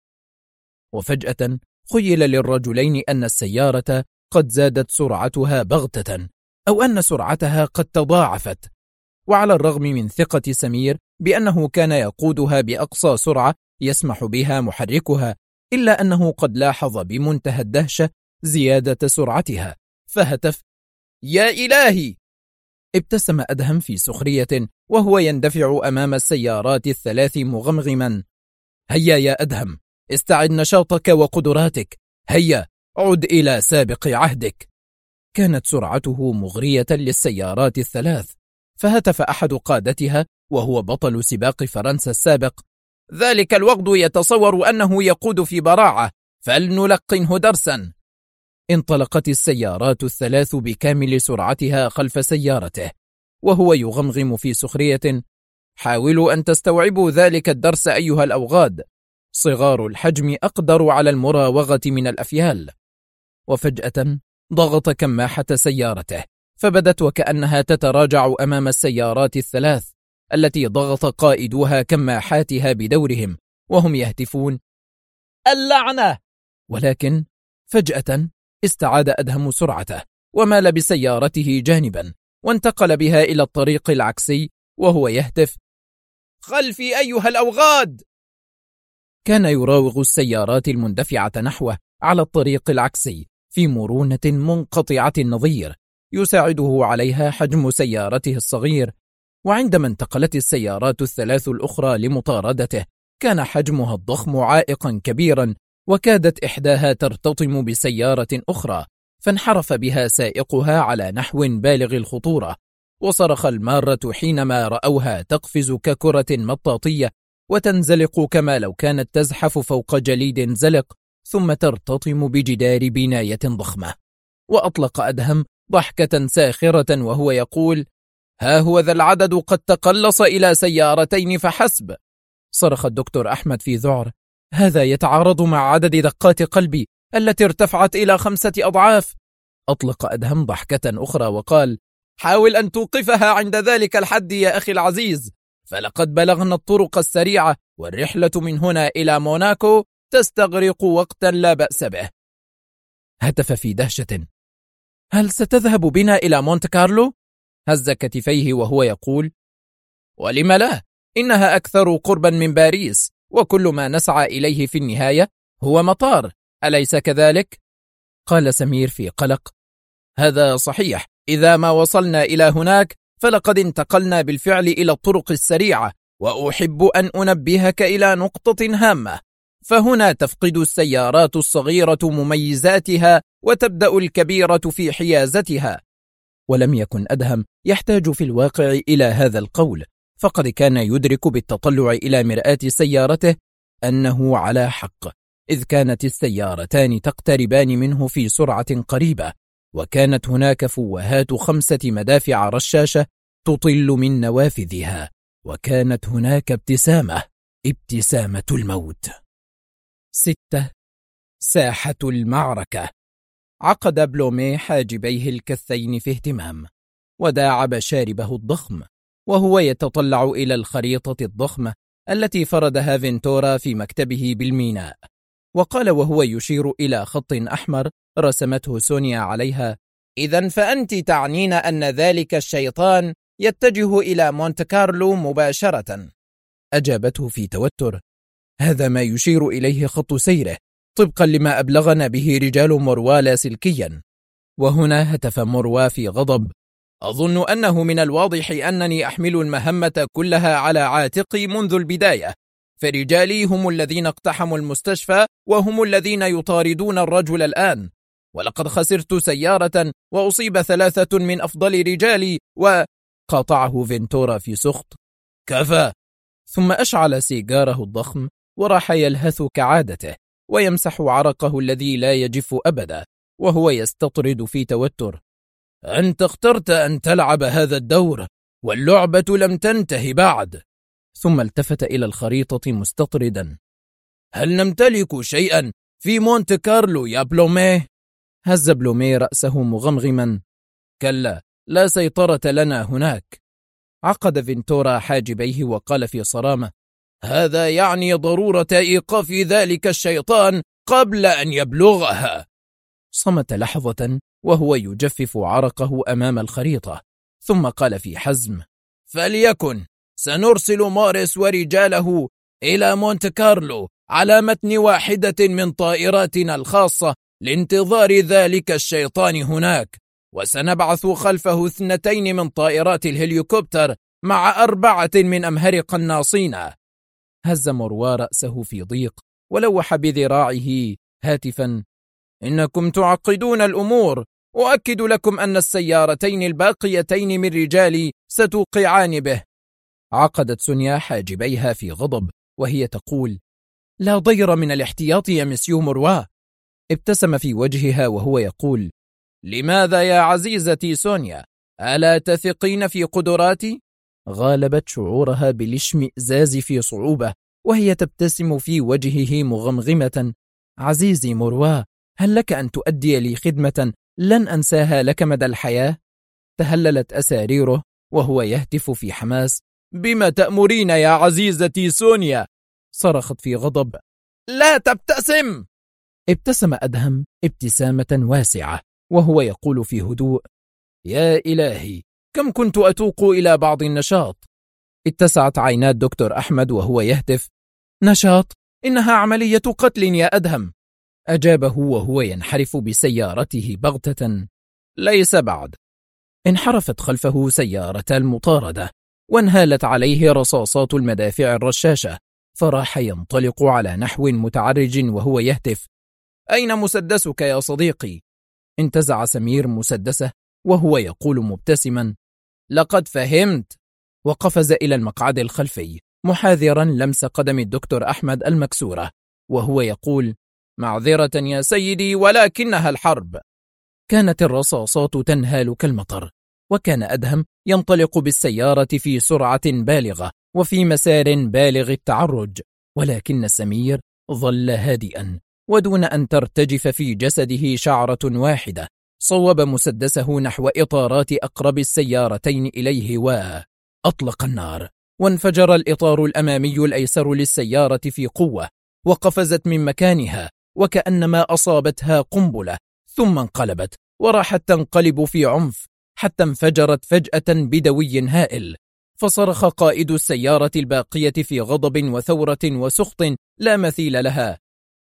A: وفجأة خيل للرجلين أن السيارة قد زادت سرعتها بغتة، أو أن سرعتها قد تضاعفت. وعلى الرغم من ثقة سمير بأنه كان يقودها بأقصى سرعة يسمح بها محركها، إلا أنه قد لاحظ بمنتهى الدهشة زيادة سرعتها، فهتف: يا إلهي! ابتسم أدهم في سخرية وهو يندفع أمام السيارات الثلاث مغمغما: هيا يا أدهم، استعد نشاطك وقدراتك، هيا عد إلى سابق عهدك. كانت سرعته مغرية للسيارات الثلاث، فهتف أحد قادتها وهو بطل سباق فرنسا السابق: ذلك الوغد يتصور أنه يقود في براعة، فلنلقنه درسا. انطلقت السيارات الثلاث بكامل سرعتها خلف سيارته وهو يغمغم في سخرية: حاولوا أن تستوعبوا ذلك الدرس أيها الأوغاد، صغار الحجم أقدر على المراوغة من الأفيال. وفجأة ضغط كماحة سيارته فبدت وكأنها تتراجع أمام السيارات الثلاث التي ضغط قائدوها كماحاتها بدورهم وهم يهتفون: اللعنة! ولكن فجأة استعاد أدهم سرعته ومال بسيارته جانبا وانتقل بها إلى الطريق العكسي وهو يهتف: خلفي أيها الأوغاد! كان يراوغ السيارات المندفعة نحوه على الطريق العكسي في مرونة منقطعة النظير يساعده عليها حجم سيارته الصغير. وعندما انتقلت السيارات الثلاث الأخرى لمطاردته كان حجمها الضخم عائقا كبيرا، وكادت إحداها ترتطم بسيارة أخرى فانحرف بها سائقها على نحو بالغ الخطورة، وصرخ المارة حينما رأوها تقفز ككرة مطاطية وتنزلق كما لو كانت تزحف فوق جليد زلق ثم ترتطم بجدار بناية ضخمة. وأطلق أدهم ضحكة ساخرة وهو يقول: ها هو ذا العدد قد تقلص إلى سيارتين فحسب. صرخ الدكتور أحمد في ذعر: هذا يتعارض مع عدد دقات قلبي التي ارتفعت إلى 5 أضعاف. أطلق أدهم ضحكة أخرى وقال: حاول أن توقفها عند ذلك الحد يا أخي العزيز، فلقد بلغنا الطرق السريعة والرحلة من هنا إلى موناكو تستغرق وقتا لا بأس به. هتف في دهشة: هل ستذهب بنا إلى مونت كارلو؟ هز كتفيه وهو يقول: ولم لا؟ إنها أكثر قربا من باريس، وكل ما نسعى إليه في النهاية هو مطار، أليس كذلك؟ قال سمير في قلق: هذا صحيح، إذا ما وصلنا إلى هناك فلقد انتقلنا بالفعل إلى الطرق السريعة، وأحب أن أنبهك إلى نقطة هامة، فهنا تفقد السيارات الصغيرة مميزاتها وتبدأ الكبيرة في حيازتها. ولم يكن أدهم يحتاج في الواقع إلى هذا القول، فقد كان يدرك بالتطلع إلى مرآة سيارته أنه على حق، إذ كانت السيارتان تقتربان منه في سرعة قريبة، وكانت هناك فوهات 5 مدافع رشاشة تطل من نوافذها، وكانت هناك ابتسامة الموت. 6. ساحة المعركة. عقد بلوميه حاجبيه الكثين في اهتمام، وداعب شاربه الضخم وهو يتطلع إلى الخريطة الضخمة التي فردها فينتورا في مكتبه بالميناء، وقال وهو يشير إلى خط أحمر رسمته سونيا عليها: إذن فأنت تعنين أن ذلك الشيطان يتجه إلى مونت كارلو مباشرة. أجابته في توتر: هذا ما يشير إليه خط سيره طبقا لما أبلغنا به رجال موروا لاسلكيا. وهنا هتف موروا في غضب: أظن أنه من الواضح أنني أحمل المهمة كلها على عاتقي منذ البداية، فرجالي هم الذين اقتحموا المستشفى وهم الذين يطاردون الرجل الآن، ولقد خسرت سيارة وأصيب 3 من أفضل رجالي. وقاطعه فينتورا في سخط: كفى، ثم أشعل سيجاره الضخم وراح يلهث كعادته ويمسح عرقه الذي لا يجف أبدا وهو يستطرد في توتر. أنت اخترت أن تلعب هذا الدور واللعبة لم تنتهي بعد. ثم التفت إلى الخريطة مستطردا. هل نمتلك شيئا في مونت كارلو يا بلوميه؟ هز بلوميه رأسه مغمغما. كلا، لا سيطرة لنا هناك. عقد فينتورا حاجبيه وقال في صرامة. هذا يعني ضرورة إيقاف ذلك الشيطان قبل أن يبلغها. صمت لحظة وهو يجفف عرقه أمام الخريطة، ثم قال في حزم. فليكن، سنرسل موريس ورجاله إلى مونت كارلو على متن واحدة من طائراتنا الخاصة لانتظار ذلك الشيطان هناك، وسنبعث خلفه 2 من طائرات الهليكوبتر مع 4 من أمهر قناصينا. هز موروا رأسه في ضيق ولوح بذراعه هاتفا. إنكم تعقدون الأمور، أؤكد لكم أن السيارتين الباقيتين من رجالي ستوقعان به. عقدت سونيا حاجبيها في غضب وهي تقول. لا ضير من الاحتياط يا مسيو موروا. ابتسم في وجهها وهو يقول. لماذا يا عزيزتي سونيا؟ ألا تثقين في قدراتي؟ غالبت شعورها بالاشمئزاز في صعوبة وهي تبتسم في وجهه مغمغمة. عزيزي موروا، هل لك أن تؤدي لي خدمة لن أنساها لك مدى الحياة؟ تهللت أساريره وهو يهتف في حماس. بما تأمرين يا عزيزتي سونيا؟ صرخت في غضب. لا تبتسم. ابتسم أدهم ابتسامة واسعة وهو يقول في هدوء. يا إلهي، كم كنت أتوق إلى بعض النشاط. اتسعت عينات دكتور أحمد وهو يهتف. نشاط؟ إنها عملية قتل يا أدهم. أجابه وهو ينحرف بسيارته بغتة. ليس بعد. انحرفت خلفه سيارة المطاردة وانهالت عليه رصاصات المدافع الرشاشة، فراح ينطلق على نحو متعرج وهو يهتف. أين مسدسك يا صديقي؟ انتزع سمير مسدسه وهو يقول مبتسما. لقد فهمت. وقفز إلى المقعد الخلفي محاذرا لمس قدم الدكتور أحمد المكسورة وهو يقول. معذرة يا سيدي، ولكنها الحرب. كانت الرصاصات تنهال كالمطر، وكان أدهم ينطلق بالسيارة في سرعة بالغة وفي مسار بالغ التعرج، ولكن سمير ظل هادئا ودون أن ترتجف في جسده شعرة واحدة. صوب مسدسه نحو إطارات أقرب السيارتين إليه وأطلق النار، وانفجر الإطار الأمامي الأيسر للسيارة في قوة، وقفزت من مكانها وكأنما أصابتها قنبلة، ثم انقلبت وراحت تنقلب في عنف حتى انفجرت فجأة بدوي هائل. فصرخ قائد السيارة الباقية في غضب وثورة وسخط لا مثيل لها.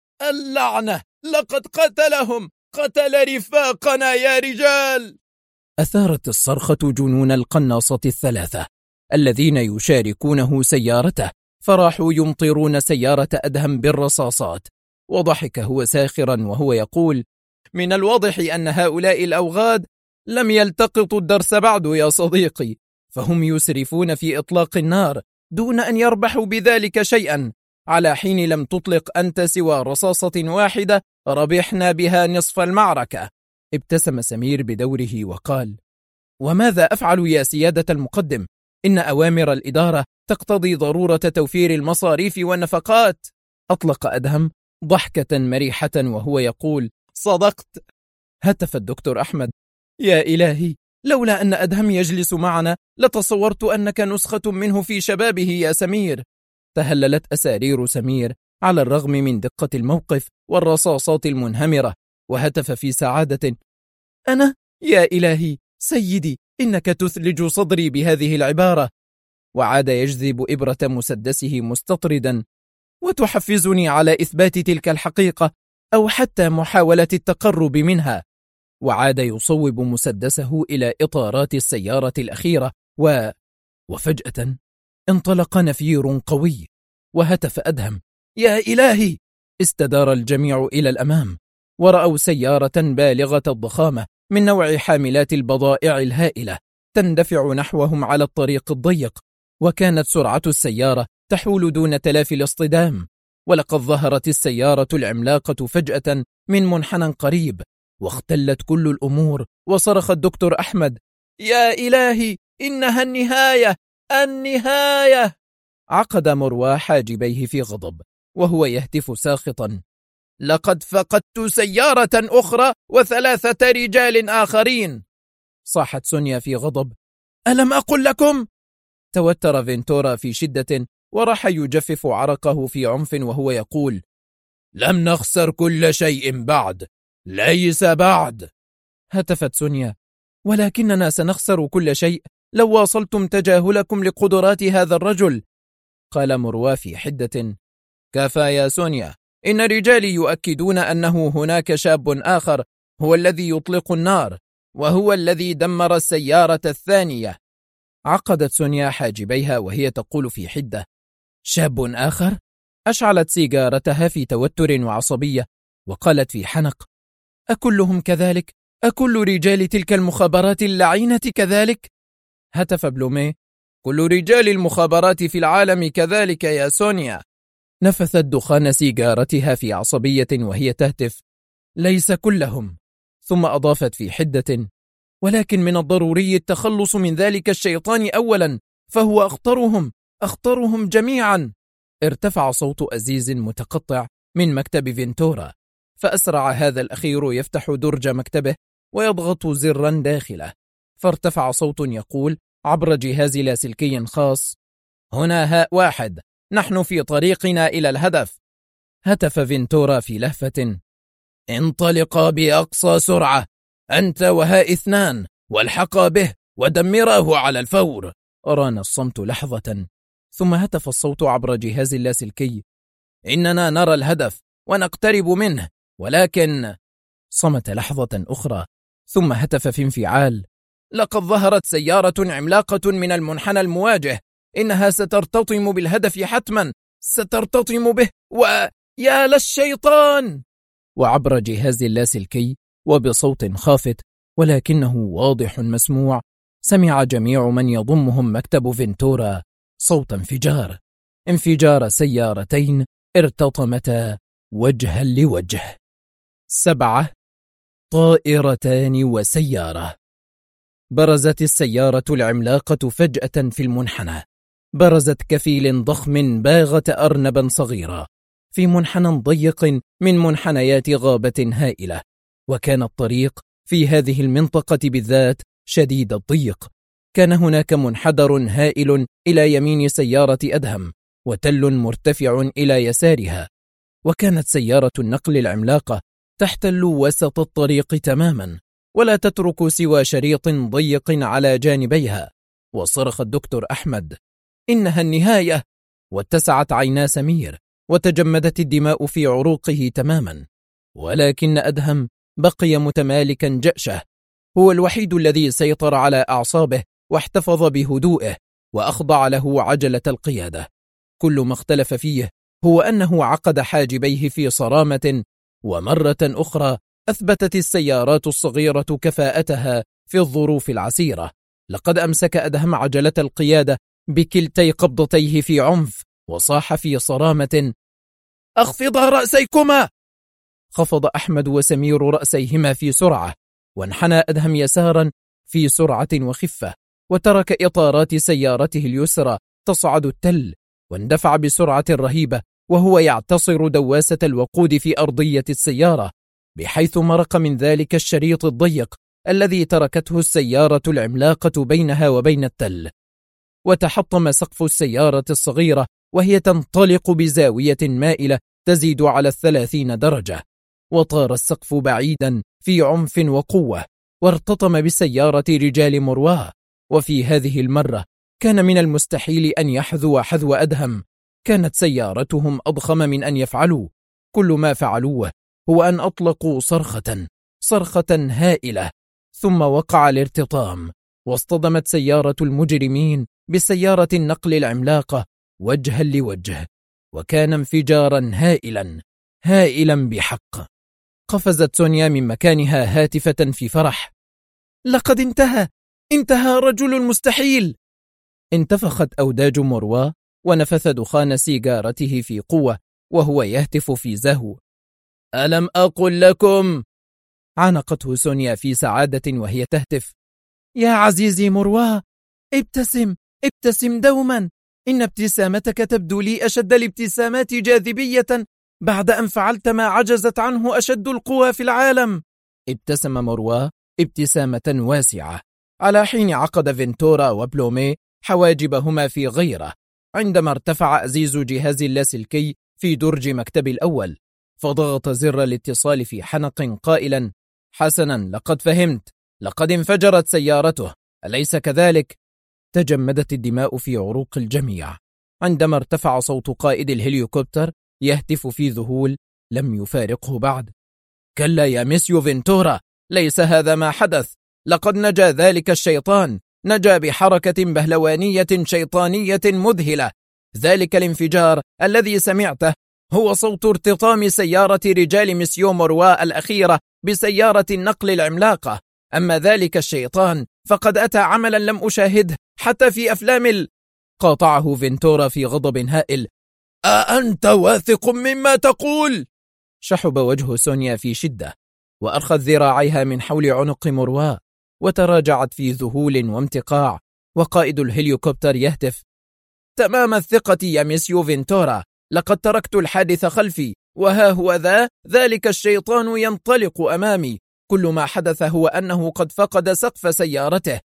A: اللعنة، لقد قتلهم، قتل رفاقنا يا رجال. أثارت الصرخة جنون القناصة 3 الذين يشاركونه سيارته، فراحوا يمطرون سيارة أدهم بالرصاصات. وضحك هو ساخرا وهو يقول. من الواضح أن هؤلاء الأوغاد لم يلتقطوا الدرس بعد يا صديقي، فهم يسرفون في إطلاق النار دون أن يربحوا بذلك شيئا، على حين لم تطلق أنت سوى رصاصة واحدة ربحنا بها نصف المعركة. ابتسم سمير بدوره وقال. وماذا أفعل يا سيادة المقدم؟ إن أوامر الإدارة تقتضي ضرورة توفير المصاريف والنفقات. أطلق أدهم ضحكة مريحة وهو يقول. صدقت. هتف الدكتور أحمد. يا إلهي، لولا أن أدهم يجلس معنا لتصورت أنك نسخة منه في شبابه يا سمير. تهللت أسارير سمير على الرغم من دقة الموقف والرصاصات المنهمرة، وهتف في سعادة. أنا؟ يا إلهي، سيدي، إنك تثلج صدري بهذه العبارة. وعاد يجذب إبرة مسدسه مستطردا. وتحفزني على إثبات تلك الحقيقة أو حتى محاولة التقرب منها. وعاد يصوب مسدسه إلى إطارات السيارة الأخيرة وفجأة انطلق نفير قوي، وهتف أدهم. يا إلهي! استدار الجميع إلى الأمام ورأوا سيارة بالغة الضخامة من نوع حاملات البضائع الهائلة تندفع نحوهم على الطريق الضيق، وكانت سرعة السيارة تحول دون تلافي الاصطدام، ولقد ظهرت السيارة العملاقة فجأة من منحنى قريب، واختلت كل الأمور، وصرخ الدكتور أحمد: يا إلهي، إنها النهاية، النهاية! عقد مروى حاجبيه في غضب وهو يهتف ساخطا: لقد فقدت سيارة أخرى و3 رجال آخرين. صاحت سونيا في غضب: ألم أقل لكم؟ توتر فينتورا في شدة وراح يجفف عرقه في عنف وهو يقول: لم نخسر كل شيء بعد، ليس بعد. هتفت سونيا: ولكننا سنخسر كل شيء لو واصلتم تجاهلكم لقدرات هذا الرجل. قال مروى في حدة: كفى يا سونيا، إن رجالي يؤكدون أنه هناك شاب آخر هو الذي يطلق النار، وهو الذي دمر السيارة الثانية. عقدت سونيا حاجبيها وهي تقول في حدة: شاب آخر؟ أشعلت سيجارتها في توتر وعصبية وقالت في حنق: أكلهم كذلك؟ أكل رجال تلك المخابرات اللعينة كذلك؟ هتف بلوميه: كل رجال المخابرات في العالم كذلك يا سونيا. نفثت دخان سيجارتها في عصبية وهي تهتف: ليس كلهم. ثم أضافت في حدة: ولكن من الضروري التخلص من ذلك الشيطان أولا، فهو أخطرهم جميعا. ارتفع صوت أزيز متقطع من مكتب فينتورا، فأسرع هذا الأخير يفتح درج مكتبه ويضغط زرا داخله، فارتفع صوت يقول عبر جهاز لاسلكي خاص: هنا هاء 1، نحن في طريقنا إلى الهدف. هتف فينتورا في لهفة: انطلقا بأقصى سرعة، أنت وهاء 2، والحقا به ودمراه على الفور. ران الصمت لحظة، ثم هتف الصوت عبر جهاز اللاسلكي: إننا نرى الهدف ونقترب منه، ولكن... صمت لحظة أخرى، ثم هتف في انفعال: لقد ظهرت سيارة عملاقة من المنحنى المواجه، إنها سترتطم بالهدف حتما، سترتطم به، ويا للشيطان! وعبر جهاز اللاسلكي وبصوت خافت ولكنه واضح مسموع، سمع جميع من يضمهم مكتب فينتورا صوت انفجار سيارتين ارتطمتا وجها لوجه. 7 طائرتان وسيارة. برزت السيارة العملاقة فجأة في المنحنى، برزت كفيل ضخم باغة أرنبا صغيرة في منحنى ضيق من منحنيات غابة هائلة، وكان الطريق في هذه المنطقة بالذات شديد الضيق. كان هناك منحدر هائل إلى يمين سيارة أدهم، وتل مرتفع إلى يسارها، وكانت سيارة النقل العملاقة تحتل وسط الطريق تماما، ولا تترك سوى شريط ضيق على جانبيها. وصرخ الدكتور أحمد: إنها النهاية! واتسعت عينا سمير، وتجمدت الدماء في عروقه تماما، ولكن أدهم بقي متمالكا جأشه، هو الوحيد الذي سيطر على أعصابه واحتفظ بهدوئه وأخضع له عجلة القيادة. كل ما اختلف فيه هو أنه عقد حاجبيه في صرامة، ومرة أخرى أثبتت السيارات الصغيرة كفاءتها في الظروف العسيرة. لقد أمسك أدهم عجلة القيادة بكلتي قبضتيه في عنف، وصاح في صرامة: أخفضا رأسيكما! خفض أحمد وسمير رأسيهما في سرعة، وانحنى أدهم يسارا في سرعة وخفة، وترك إطارات سيارته اليسرى تصعد التل، واندفع بسرعة رهيبة وهو يعتصر دواسة الوقود في أرضية السيارة، بحيث مرق من ذلك الشريط الضيق الذي تركته السيارة العملاقة بينها وبين التل. وتحطم سقف السيارة الصغيرة وهي تنطلق بزاوية مائلة تزيد على 30 درجة، وطار السقف بعيدا في عنف وقوة، وارتطم بسيارة رجال مروى. وفي هذه المرة كان من المستحيل أن يحذو حذو أدهم، كانت سيارتهم أضخم من أن يفعلوا. كل ما فعلوه هو أن أطلقوا صرخة هائلة، ثم وقع الارتطام، واصطدمت سيارة المجرمين بسيارة النقل العملاقة وجها لوجه، وكان انفجارا هائلا بحق. قفزت سونيا من مكانها هاتفة في فرح: لقد انتهى رجل المستحيل! انتفخت أوداج مروى ونفث دخان سيجارته في قوة وهو يهتف في زهو: ألم أقل لكم؟ عانقته سونيا في سعادة وهي تهتف: يا عزيزي مروى، ابتسم دوما، إن ابتسامتك تبدو لي أشد الابتسامات جاذبية بعد أن فعلت ما عجزت عنه أشد القوى في العالم. ابتسم مروى ابتسامة واسعة على حين عقد فينتورا وبلومي حواجبهما في غيرة عندما ارتفع أزيز جهاز اللاسلكي في درج مكتب الأول، فضغط زر الاتصال في حنق قائلا: حسنا، لقد فهمت، لقد انفجرت سيارته، أليس كذلك؟ تجمدت الدماء في عروق الجميع عندما ارتفع صوت قائد الهليكوبتر يهتف في ذهول لم يفارقه بعد: كلا يا ميسيو فينتورا، ليس هذا ما حدث، لقد نجا ذلك الشيطان، نجا بحركة بهلوانية شيطانية مذهلة. ذلك الانفجار الذي سمعته هو صوت ارتطام سيارة رجال ميسيو مروى الأخيرة بسيارة النقل العملاقة. أما ذلك الشيطان فقد أتى عملا لم أشاهده حتى في أفلام قاطعه فينتورا في غضب هائل: أأنت واثق مما تقول؟ شحب وجه سونيا في شدة وأرخت ذراعيها من حول عنق مروى وتراجعت في ذهول وامتقاع، وقائد الهليكوبتر يهتف: تمام الثقة يا ميسيو فينتورا، لقد تركت الحادث خلفي، وها هو ذلك الشيطان ينطلق أمامي، كل ما حدث هو أنه قد فقد سقف سيارته.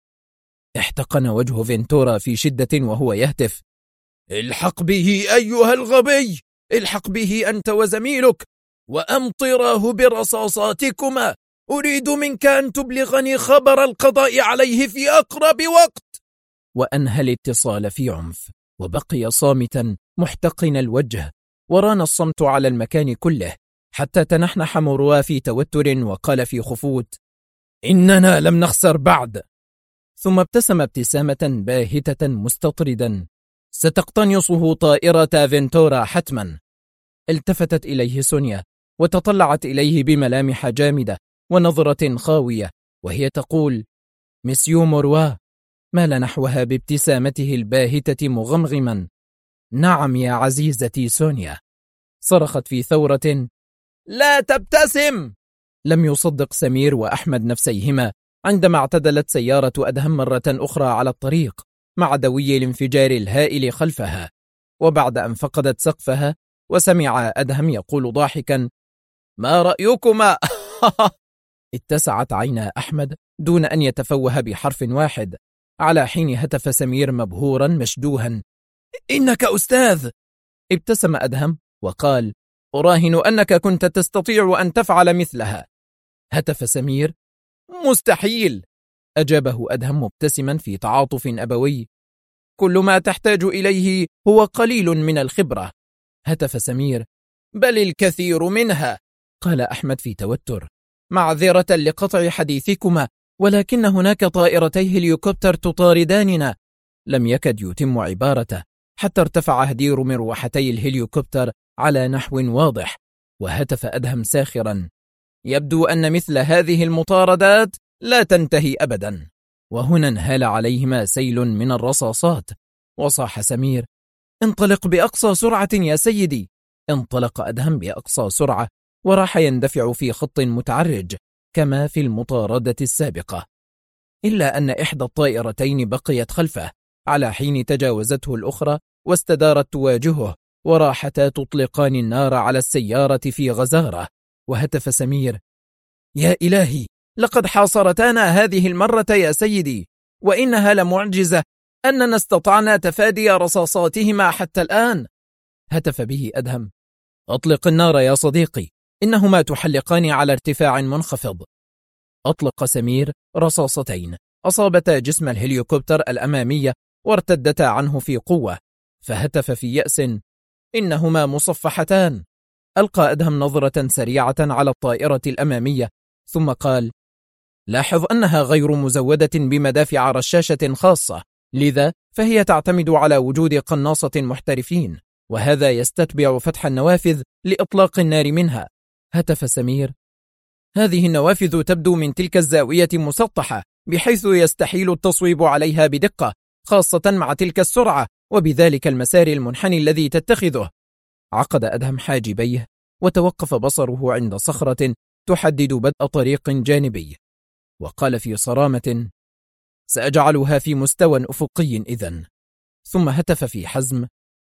A: احتقن وجه فينتورا في شدة وهو يهتف: الحق به أيها الغبي، الحق به أنت وزميلك وأمطراه برصاصاتكما، أريد منك أن تبلغني خبر القضاء عليه في أقرب وقت. وأنهى الاتصال في عنف وبقي صامتا محتقن الوجه، وران الصمت على المكان كله حتى تنحنح مروى في توتر وقال في خفوت: إننا لم نخسر بعد. ثم ابتسم ابتسامة باهتة مستطردا: ستقتنصه طائرة فينتورا حتما. التفتت إليه سونيا وتطلعت إليه بملامح جامدة ونظرة خاوية وهي تقول: ميسيو مروى. مال نحوها بابتسامته الباهتة مغمغما: نعم يا عزيزتي سونيا. صرخت في ثورة: لا تبتسم! لم يصدق سمير وأحمد نفسيهما عندما اعتدلت سيارة أدهم مرة أخرى على الطريق مع دوي الانفجار الهائل خلفها، وبعد أن فقدت سقفها وسمع أدهم يقول ضاحكا: ما رأيكما؟ اتسعت عينا أحمد دون أن يتفوه بحرف واحد، على حين هتف سمير مبهورا مشدوها: إنك أستاذ! ابتسم أدهم وقال: أراهن أنك كنت تستطيع أن تفعل مثلها. هتف سمير: مستحيل! أجابه أدهم مبتسما في تعاطف أبوي: كل ما تحتاج إليه هو قليل من الخبرة. هتف سمير: بل الكثير منها. قال أحمد في توتر: معذرة لقطع حديثكما، ولكن هناك طائرتي هليكوبتر تطارداننا. لم يكد يتم عبارته حتى ارتفع هدير مروحتي الهليكوبتر على نحو واضح، وهتف أدهم ساخرا: يبدو أن مثل هذه المطاردات لا تنتهي أبدا. وهنا انهال عليهما سيل من الرصاصات، وصاح سمير: انطلق بأقصى سرعة يا سيدي. انطلق أدهم بأقصى سرعة وراح يندفع في خط متعرج كما في المطاردة السابقة، إلا أن إحدى الطائرتين بقيت خلفه على حين تجاوزته الأخرى واستدارت تواجهه، وراحتا تطلقان النار على السيارة في غزارة. وهتف سمير: يا إلهي، لقد حاصرتانا هذه المرة يا سيدي، وإنها لمعجزة أننا استطعنا تفادي رصاصاتهما حتى الآن. هتف به أدهم: أطلق النار يا صديقي، إنهما تحلقان على ارتفاع منخفض. أطلق سمير رصاصتين أصابتا جسم الهليكوبتر الأمامية وارتدتا عنه في قوة، فهتف في يأس: إنهما مصفحتان. ألقى أدهم نظرة سريعة على الطائرة الأمامية ثم قال: لاحظ أنها غير مزودة بمدافع رشاشة خاصة، لذا فهي تعتمد على وجود قناصة محترفين، وهذا يستتبع فتح النوافذ لإطلاق النار منها. هتف سمير: هذه النوافذ تبدو من تلك الزاوية مسطحة بحيث يستحيل التصويب عليها بدقة، خاصة مع تلك السرعة، وبذلك المسار المنحني الذي تتخذه. عقد أدهم حاجبيه وتوقف بصره عند صخرة تحدد بدء طريق جانبي، وقال في صرامة: سأجعلها في مستوى أفقي إذن. ثم هتف في حزم: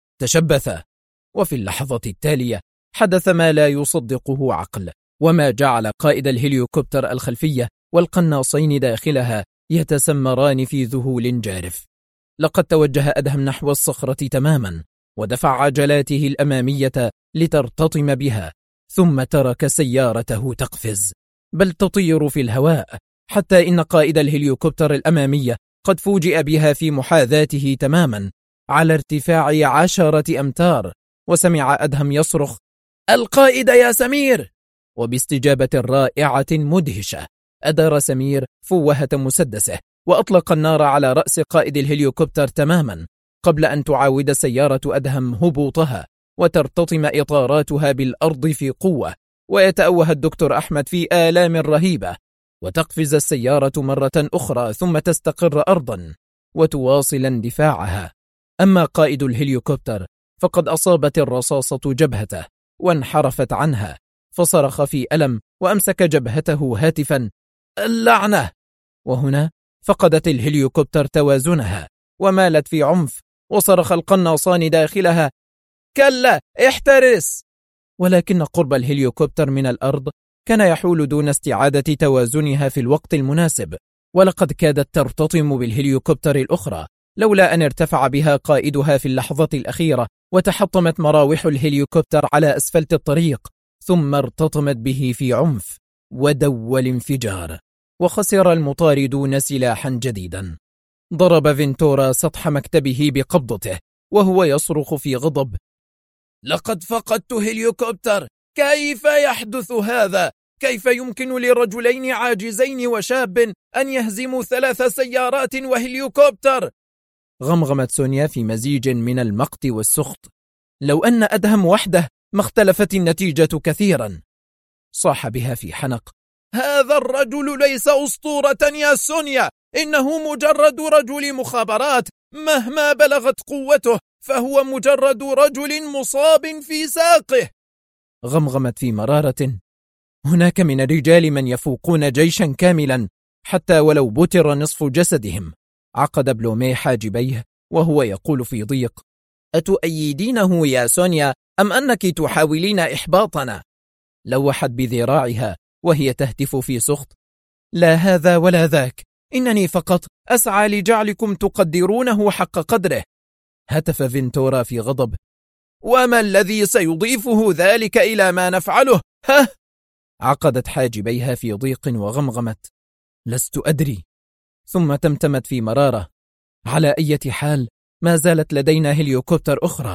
A: تشبث. وفي اللحظة التالية حدث ما لا يصدقه عقل، وما جعل قائد الهليوكوبتر الخلفية والقناصين داخلها يتسمران في ذهول جارف. لقد توجه أدهم نحو الصخرة تماما، ودفع عجلاته الأمامية لترتطم بها، ثم ترك سيارته تقفز، بل تطير في الهواء، حتى إن قائد الهليوكوبتر الأمامية قد فوجئ بها في محاذاته تماما على ارتفاع 10 أمتار، وسمع أدهم يصرخ: القائد يا سمير! وباستجابة رائعة مدهشة أدار سمير فوهة مسدسه وأطلق النار على رأس قائد الهليوكوبتر تماما، قبل أن تعاود سيارة أدهم هبوطها وترتطم إطاراتها بالأرض في قوة، ويتأوه الدكتور أحمد في آلام رهيبة، وتقفز السيارة مرة أخرى ثم تستقر أرضا وتواصل اندفاعها. أما قائد الهليوكوبتر فقد أصابت الرصاصة جبهته وانحرفت عنها، فصرخ في ألم وأمسك جبهته هاتفا: اللعنة! وهنا فقدت الهليوكوبتر توازنها ومالت في عنف، وصرخ القناصان داخلها: كلا، احترس! ولكن قرب الهليوكوبتر من الأرض كان يحول دون استعادة توازنها في الوقت المناسب، ولقد كادت ترتطم بالهليوكوبتر الأخرى لولا أن ارتفع بها قائدها في اللحظة الأخيرة، وتحطمت مراوح الهليوكوبتر على أسفلت الطريق، ثم ارتطمت به في عنف ودوى الانفجار، وخسر المطاردون سلاحا جديدا. ضرب فينتورا سطح مكتبه بقبضته وهو يصرخ في غضب: لقد فقدت هليوكوبتر! كيف يحدث هذا؟ كيف يمكن لرجلين عاجزين وشاب أن يهزموا 3 سيارات وهليوكوبتر؟ غمغمت سونيا في مزيج من المقت والسخط: لو أن أدهم وحده ما اختلفت النتيجة كثيرا. صاح بها في حنق: هذا الرجل ليس أسطورة يا سونيا، إنه مجرد رجل مخابرات، مهما بلغت قوته فهو مجرد رجل مصاب في ساقه. غمغمت في مرارة: هناك من الرجال من يفوقون جيشا كاملا حتى ولو بتر نصف جسدهم. عقد بلومي حاجبيه وهو يقول في ضيق: أتؤيدينه يا سونيا أم أنك تحاولين إحباطنا؟ لوحت بذراعها وهي تهتف في سخط: لا هذا ولا ذاك، إنني فقط أسعى لجعلكم تقدرونه حق قدره. هتف فينتورا في غضب: وما الذي سيضيفه ذلك إلى ما نفعله؟ ها؟ عقدت حاجبيها في ضيق وغمغمت: لست أدري. ثم تمتمت في مرارة: على أي حال ما زالت لدينا هليوكوبتر أخرى.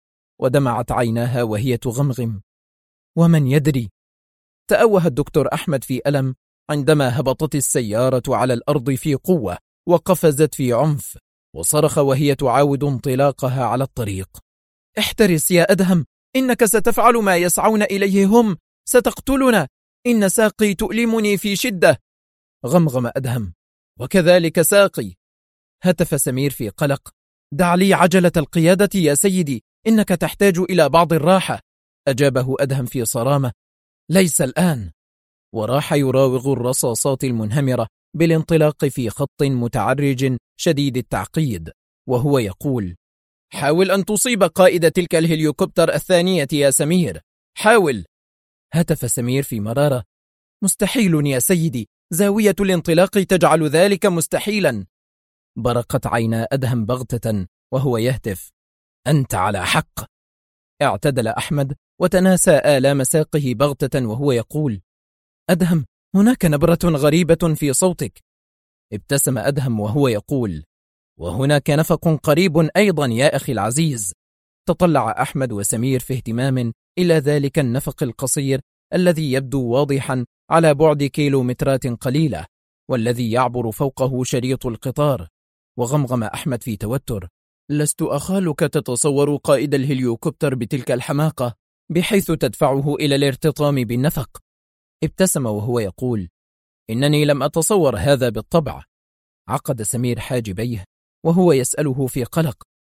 A: ودمعت عيناها وهي تغمغم: ومن يدري. تأوه الدكتور أحمد في ألم عندما هبطت السيارة على الأرض في قوة وقفزت في عنف، وصرخ وهي تعاود انطلاقها على الطريق: احترس يا أدهم، إنك ستفعل ما يسعون إليه هم، ستقتلنا، إن ساقي تؤلمني في شدة. غمغم أدهم: وكذلك ساقي. هتف سمير في قلق: دع لي عجلة القيادة يا سيدي، إنك تحتاج إلى بعض الراحة. أجابه أدهم في صرامة: ليس الآن. وراح يراوغ الرصاصات المنهمرة بالانطلاق في خط متعرج شديد التعقيد، وهو يقول: حاول أن تصيب قائد تلك الهليوكوبتر الثانية يا سمير، حاول. هتف سمير في مرارة: مستحيل يا سيدي، زاوية الانطلاق تجعل ذلك مستحيلا. برقت عينا أدهم بغتة وهو يهتف: أنت على حق. اعتدل أحمد وتناسى آلام ساقه بغتة وهو يقول: أدهم، هناك نبرة غريبة في صوتك. ابتسم أدهم وهو يقول: وهناك نفق قريب أيضا يا أخي العزيز. تطلع أحمد وسمير في اهتمام إلى ذلك النفق القصير الذي يبدو واضحا على بعد كيلومترات قليلة، والذي يعبر فوقه شريط القطار. وغمغم أحمد في توتر: لست أخالك تتصور قائد الهليوكوبتر بتلك الحماقة بحيث تدفعه إلى الارتطام بالنفق. ابتسم وهو يقول: إنني لم أتصور هذا بالطبع. عقد سمير حاجبيه وهو يسأله في قلق: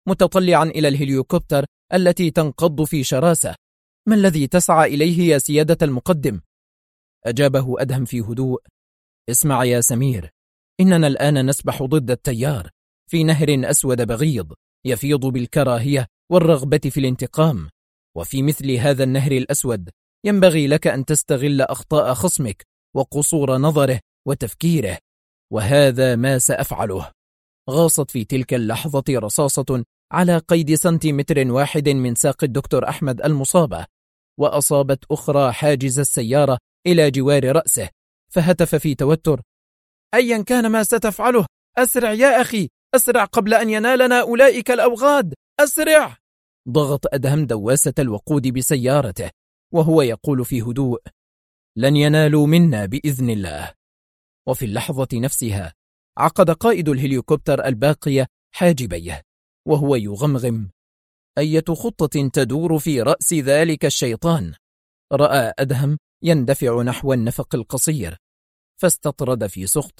A: متطلعا إلى الهليكوبتر التي تنقض في شراسة. ما الذي تسعى إليه يا سيادة المقدم؟ أجابه أدهم في هدوء: اسمع يا سمير، إننا الآن نسبح ضد التيار في نهر أسود بغيض يفيض بالكراهية والرغبة في الانتقام، وفي مثل هذا النهر الأسود ينبغي لك أن تستغل أخطاء خصمك وقصور نظره وتفكيره، وهذا ما سأفعله. غاصت في تلك اللحظة رصاصة على قيد سنتيمتر واحد من ساق الدكتور أحمد المصابة، وأصابت أخرى حاجز السيارة إلى جوار رأسه، فهتف في توتر: أيا كان ما ستفعله، أسرع يا أخي، أسرع قبل أن ينالنا أولئك الأوغاد، أسرع! ضغط أدهم دواسة الوقود بسيارته وهو يقول في هدوء: لن ينالوا منا بإذن الله. وفي اللحظة نفسها عقد قائد الهليكوبتر الباقية حاجبيه وهو يغمغم: أية خطة تدور في رأس ذلك الشيطان؟ رأى أدهم يندفع نحو النفق القصير فاستطرد في سخط: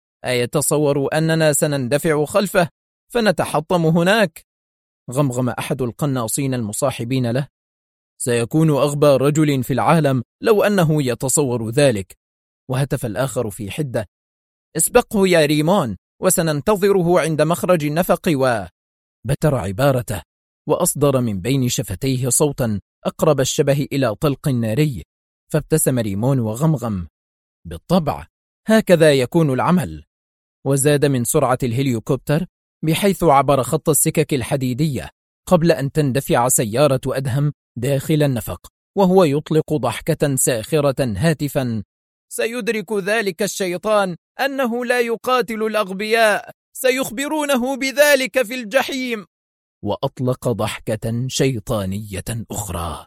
A: أيتصور أننا سنندفع خلفه فنتحطم هناك؟ غمغم أحد القناصين المصاحبين له: سيكون أغبى رجل في العالم لو أنه يتصور ذلك. وهتف الآخر في حدة: اسبقه يا ريمون وسننتظره عند مخرج النفق. بتر عبارته وأصدر من بين شفتيه صوتا أقرب الشبه إلى طلق ناري، فابتسم ريمون وغمغم: بالطبع هكذا يكون العمل. وزاد من سرعة الهليكوبتر بحيث عبر خط السكك الحديدية قبل أن تندفع سيارة أدهم داخل النفق وهو يطلق ضحكة ساخرة هاتفا: سيدرك ذلك الشيطان أنه لا يقاتل الأغبياء، سيخبرونه بذلك في الجحيم. وأطلق ضحكة شيطانية أخرى.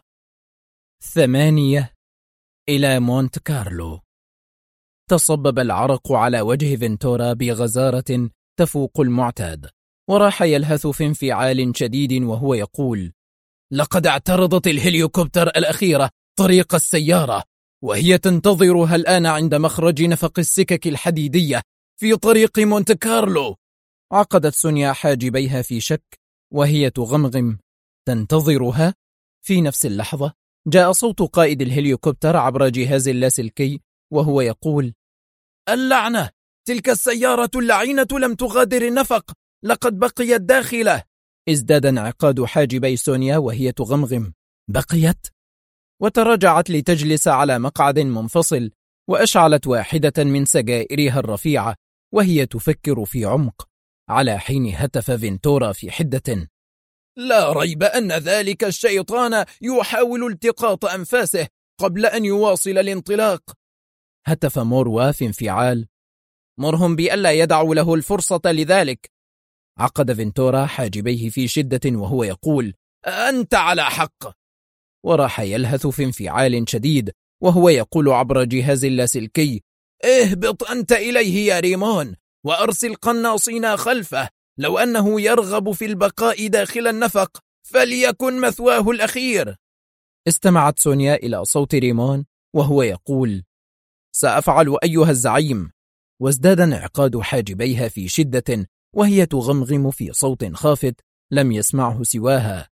A: 8 إلى مونت كارلو. تصبب العرق على وجه فينتورا بغزارة تفوق المعتاد، وراح يلهث في انفعال شديد وهو يقول: لقد اعترضت الهليكوبتر الأخيرة طريق السيارة، وهي تنتظرها الآن عند مخرج نفق السكك الحديدية في طريق مونت كارلو. عقدت سونيا حاجبيها في شك وهي تغمغم: تنتظرها؟ في نفس اللحظة جاء صوت قائد الهليكوبتر عبر جهاز اللاسلكي وهو يقول: اللعنة، تلك السيارة اللعينة لم تغادر النفق، لقد بقيت داخله. ازداد انعقاد حاجبي سونيا وهي تغمغم: بقيت؟ وتراجعت لتجلس على مقعد منفصل، وأشعلت واحدة من سجائرها الرفيعة وهي تفكر في عمق، على حين هتف فينتورا في حدة: لا ريب أن ذلك الشيطان يحاول التقاط أنفاسه قبل أن يواصل الانطلاق. هتف موروا في انفعال: مرهم بألا يدعوا له الفرصة لذلك. عقد فينتورا حاجبيه في شدة وهو يقول: أنت على حق. وراح يلهث في انفعال شديد وهو يقول عبر جهاز اللاسلكي: اهبط أنت إليه يا ريمون وأرسل قناصين خلفه، لو أنه يرغب في البقاء داخل النفق فليكن مثواه الأخير. استمعت سونيا إلى صوت ريمون وهو يقول: سأفعل أيها الزعيم. وازداد انعقاد حاجبيها في شدة وهي تغمغم في صوت خافت لم يسمعه سواها: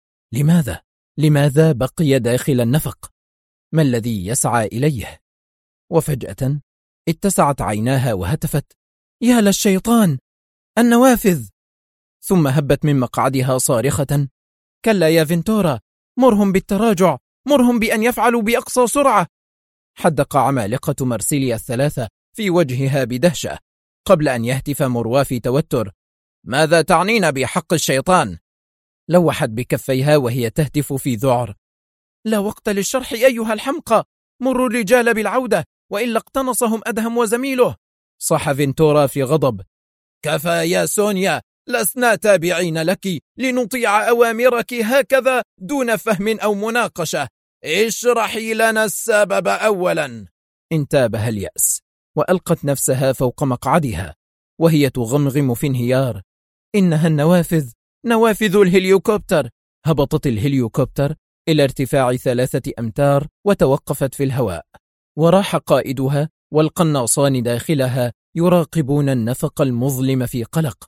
A: لماذا بقي داخل النفق؟ ما الذي يسعى إليه؟ وفجأة اتسعت عيناها وهتفت: يا للشيطان، النوافذ! ثم هبت من مقعدها صارخة: كلا يا فينتورا، مرهم بالتراجع، مرهم بأن يفعلوا بأقصى سرعة. حدق عمالقة مرسيليا الثلاثة في وجهها بدهشة قبل أن يهتف موروا في توتر: ماذا تعنين بحق الشيطان؟ لوحت بكفيها وهي تهتف في ذعر: لا وقت للشرح أيها الحمقى، مروا الرجال بالعودة وإلا اقتنصهم أدهم وزميله. صاح فينتورا في غضب: كفى يا سونيا، لسنا تابعين لك لنطيع أوامرك هكذا دون فهم أو مناقشة، اشرحي لنا السبب أولا. انتابها اليأس وألقت نفسها فوق مقعدها وهي تغمغم في انهيار: إنها النوافذ، نوافذ الهليكوبتر. هبطت الهليكوبتر إلى ارتفاع 3 أمتار وتوقفت في الهواء، وراح قائدها والقناصان داخلها يراقبون النفق المظلم في قلق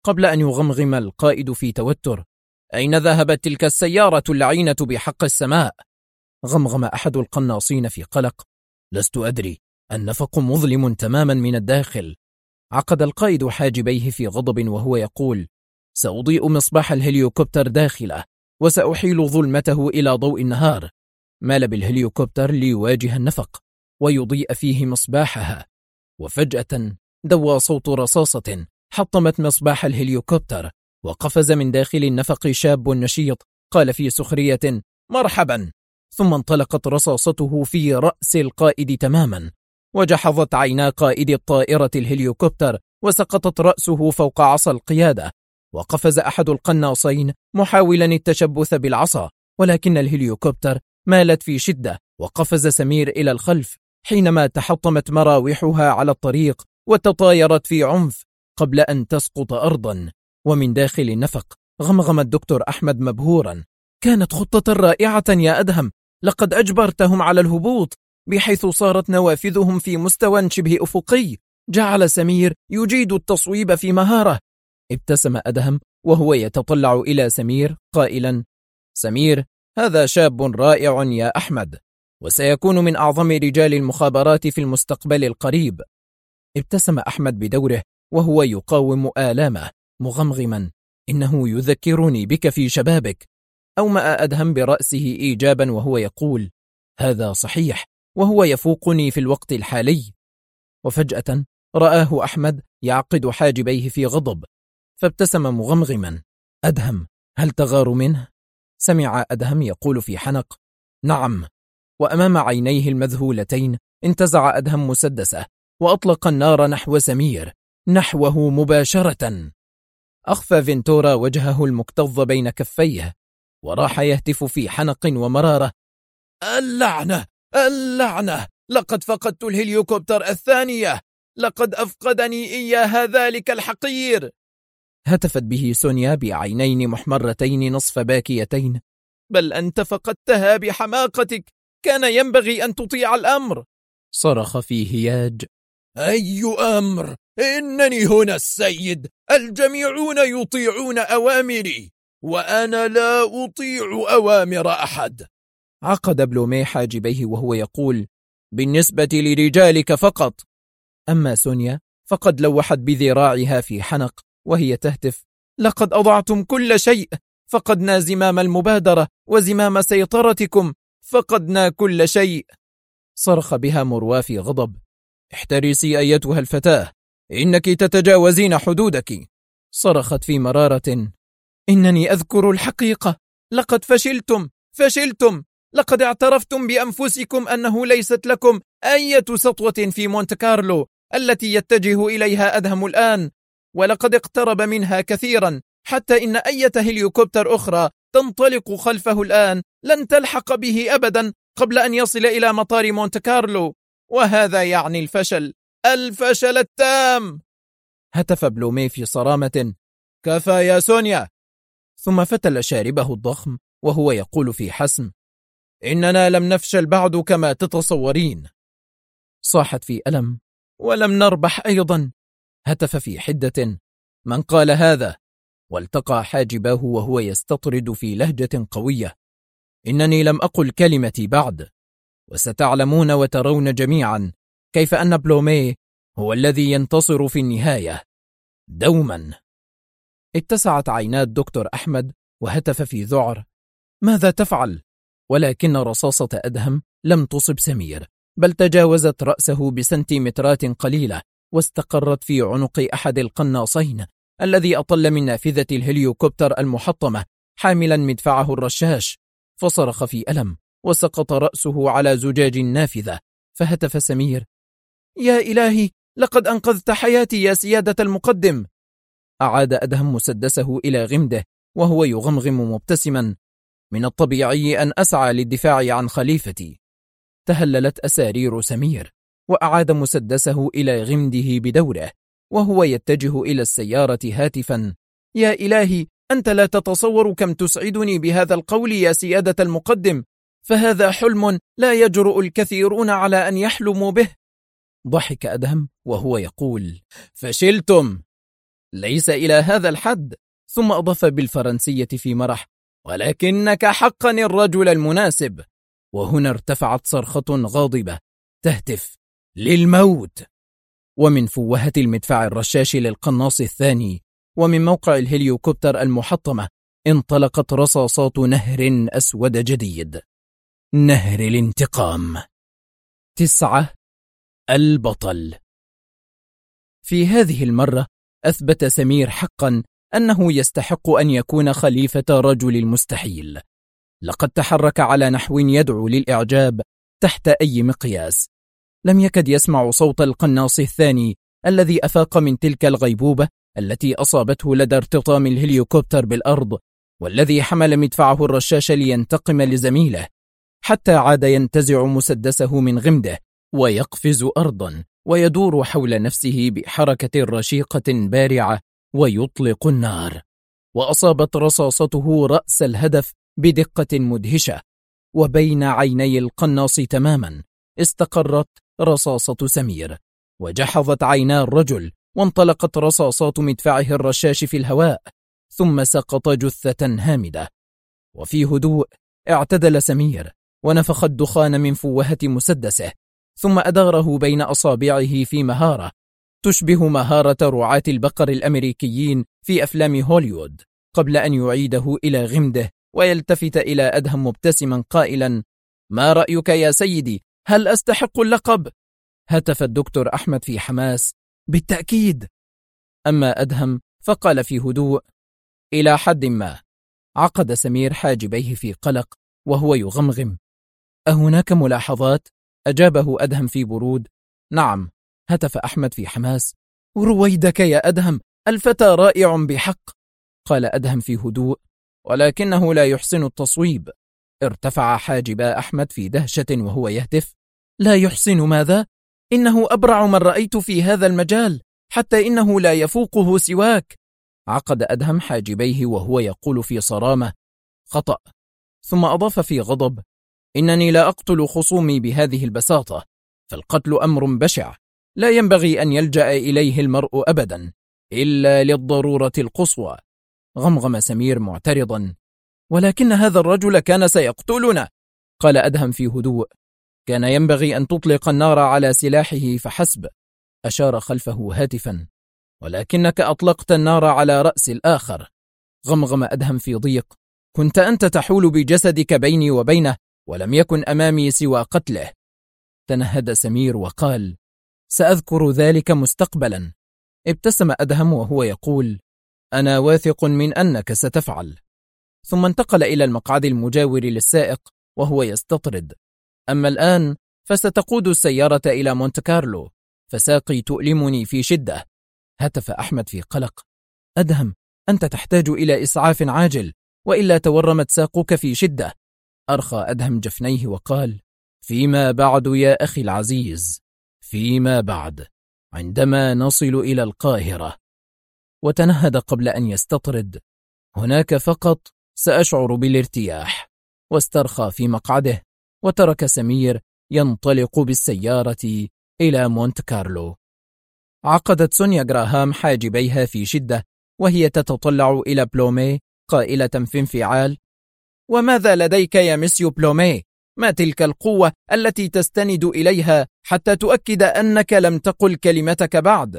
A: قبل أن يغمغم القائد في توتر: أين ذهبت تلك السيارة اللعينة بحق السماء؟ غمغم أحد القناصين في قلق: لست أدري، النفق مظلم تماما من الداخل. عقد القائد حاجبيه في غضب وهو يقول: سأضيء مصباح الهليكوبتر داخله وسأحيل ظلمته إلى ضوء النهار. مال بالهليكوبتر ليواجه النفق ويضيء فيه مصباحها، وفجأة دوى صوت رصاصة حطمت مصباح الهليكوبتر، وقفز من داخل النفق شاب نشيط قال في سخرية: مرحبا. ثم انطلقت رصاصته في رأس القائد تماما، وجحظت عينا قائد الطائرة الهليكوبتر وسقطت رأسه فوق عصا القيادة. وقفز أحد القناصين محاولا التشبث بالعصا، ولكن الهليكوبتر مالت في شدة، وقفز سمير إلى الخلف حينما تحطمت مراوحها على الطريق وتطايرت في عنف قبل أن تسقط أرضا. ومن داخل النفق غمغم الدكتور أحمد مبهورا: كانت خطة رائعة يا أدهم، لقد أجبرتهم على الهبوط بحيث صارت نوافذهم في مستوى شبه أفقي. جعل سمير يجيد التصويب في مهارة. ابتسم أدهم وهو يتطلع إلى سمير قائلا: سمير، هذا شاب رائع يا أحمد، وسيكون من أعظم رجال المخابرات في المستقبل القريب. ابتسم أحمد بدوره وهو يقاوم آلامه مغمغما: إنه يذكرني بك في شبابك. أومأ أدهم برأسه إيجابا وهو يقول: هذا صحيح، وهو يفوقني في الوقت الحالي. وفجأة رآه أحمد يعقد حاجبيه في غضب، فابتسم مغمغما: أدهم، هل تغار منه؟ سمع أدهم يقول في حنق: نعم. وأمام عينيه المذهولتين انتزع أدهم مسدسه وأطلق النار نحو سمير، نحوه مباشرة. أخفى فينتورا وجهه المكتظ بين كفيه وراح يهتف في حنق ومرارة: اللعنة، اللعنة، لقد فقدت الهليكوبتر الثانية، لقد أفقدني إياها ذلك الحقير. هتفت به سونيا بعينين محمرتين نصف باكيتين: بل أنت فقدتها بحماقتك، كان ينبغي أن تطيع الأمر. صرخ في هياج: أي أمر؟ إنني هنا السيد، الجميعون يطيعون أوامري، وأنا لا أطيع أوامر أحد. عقد بلومي حاجبيه وهو يقول: بالنسبة لرجالك فقط. أما سونيا فقد لوحت بذراعها في حنق وهي تهتف: لقد أضعتم كل شيء، فقدنا زمام المبادرة وزمام سيطرتكم، فقدنا كل شيء. صرخ بها مروا في غضب: احترسي أيتها الفتاة، إنك تتجاوزين حدودك. صرخت في مرارة: إنني أذكر الحقيقة، لقد فشلتم، لقد اعترفتم بأنفسكم أنه ليست لكم أي سطوة في مونت كارلو التي يتجه إليها أدهم الآن، ولقد اقترب منها كثيرا، حتى إن أي هليكوبتر أخرى تنطلق خلفه الآن لن تلحق به أبدا قبل أن يصل إلى مطار مونت كارلو، وهذا يعني الفشل التام. هتف بلومي في صرامة: كفى يا سونيا. ثم فتل شاربه الضخم وهو يقول في حسم: إننا لم نفشل بعد كما تتصورين. صاحت في ألم: ولم نربح أيضا. هتف في حدة: من قال هذا؟ والتقى حاجباه وهو يستطرد في لهجة قوية: إنني لم أقل كلمتي بعد، وستعلمون وترون جميعا كيف أن بلومي هو الذي ينتصر في النهاية دوما. اتسعت عينا الدكتور أحمد وهتف في ذعر: ماذا تفعل؟ ولكن رصاصة أدهم لم تصب سمير، بل تجاوزت رأسه بسنتيمترات قليلة واستقرت في عنق أحد القناصين الذي أطل من نافذة الهليكوبتر المحطمة حاملا مدفعه الرشاش، فصرخ في ألم وسقط رأسه على زجاج النافذة. فهتف سمير: يا إلهي، لقد أنقذت حياتي يا سيادة المقدم. أعاد أدهم مسدسه إلى غمده وهو يغمغم مبتسما: من الطبيعي أن أسعى للدفاع عن خليفتي. تهللت أسارير سمير وأعاد مسدسه إلى غمده بدوره وهو يتجه إلى السيارة هاتفا: يا إلهي، أنت لا تتصور كم تسعدني بهذا القول يا سيادة المقدم، فهذا حلم لا يجرؤ الكثيرون على أن يحلموا به. ضحك أدهم وهو يقول: فشلتم. ليس إلى هذا الحد. ثم أضاف بالفرنسية في مرح: ولكنك حقا الرجل المناسب. وهنا ارتفعت صرخة غاضبة تهتف: للموت! ومن فوهة المدفع الرشاش للقناص الثاني ومن موقع الهليكوبتر المحطمة انطلقت رصاصات نهر أسود جديد، نهر الانتقام. 9. البطل. في هذه المرة أثبت سمير حقا أنه يستحق أن يكون خليفة رجل المستحيل. لقد تحرك على نحو يدعو للإعجاب تحت أي مقياس. لم يكد يسمع صوت القناص الثاني الذي أفاق من تلك الغيبوبة التي أصابته لدى ارتطام الهليكوبتر بالأرض، والذي حمل مدفعه الرشاش لينتقم لزميله، حتى عاد ينتزع مسدسه من غمده ويقفز أرضا ويدور حول نفسه بحركة رشيقة بارعة ويطلق النار. وأصابت رصاصته رأس الهدف بدقة مدهشة، وبين عيني القناص تماما استقرت رصاصة سمير، وجحظت عينا الرجل، وانطلقت رصاصات مدفعه الرشاش في الهواء، ثم سقط جثة هامدة. وفي هدوء اعتدل سمير ونفخ الدخان من فوهة مسدسه، ثم أداره بين أصابعه في مهارة تشبه مهارة رعاة البقر الأمريكيين في أفلام هوليوود، قبل أن يعيده إلى غمده ويلتفت إلى أدهم مبتسما قائلا: ما رأيك يا سيدي؟ هل أستحق اللقب؟ هتف الدكتور أحمد في حماس: بالتأكيد. أما أدهم فقال في هدوء: إلى حد ما. عقد سمير حاجبيه في قلق وهو يغمغم: أهناك ملاحظات؟ أجابه أدهم في برود: نعم. هتف أحمد في حماس: رويدك يا أدهم، الفتى رائع بحق. قال أدهم في هدوء: ولكنه لا يحسن التصويب. ارتفع حاجبا أحمد في دهشة وهو يهتف: لا يحسن ماذا؟ إنه أبرع من رأيت في هذا المجال، حتى إنه لا يفوقه سواك. عقد أدهم حاجبيه وهو يقول في صرامة: خطأ. ثم أضاف في غضب: إنني لا أقتل خصومي بهذه البساطة، فالقتل أمر بشع لا ينبغي أن يلجأ إليه المرء أبدا إلا للضرورة القصوى. غمغم سمير معترضا: ولكن هذا الرجل كان سيقتلنا. قال أدهم في هدوء: كان ينبغي أن تطلق النار على سلاحه فحسب. أشار خلفه هاتفا: ولكنك أطلقت النار على رأس الآخر. غمغم أدهم في ضيق: كنت أنت تحول بجسدك بيني وبينه، ولم يكن أمامي سوى قتله. تنهد سمير وقال: سأذكر ذلك مستقبلا. ابتسم أدهم وهو يقول: أنا واثق من أنك ستفعل. ثم انتقل إلى المقعد المجاور للسائق وهو يستطرد: أما الآن فستقود السيارة إلى مونت كارلو، فساقي تؤلمني في شدة. هتف أحمد في قلق: أدهم، أنت تحتاج إلى إسعاف عاجل، وإلا تورمت ساقك في شدة. أرخى أدهم جفنيه وقال: فيما بعد يا أخي العزيز، فيما بعد، عندما نصل إلى القاهرة. وتنهد قبل أن يستطرد: هناك فقط سأشعر بالارتياح. واسترخى في مقعده، وترك سمير ينطلق بالسيارة إلى مونت كارلو. عقدت سونيا جراهام حاجبيها في شدة وهي تتطلع إلى بلومي قائلة في انفعال: وماذا لديك يا مسيو بلومي؟ ما تلك القوة التي تستند إليها حتى تؤكد أنك لم تقل كلمتك بعد؟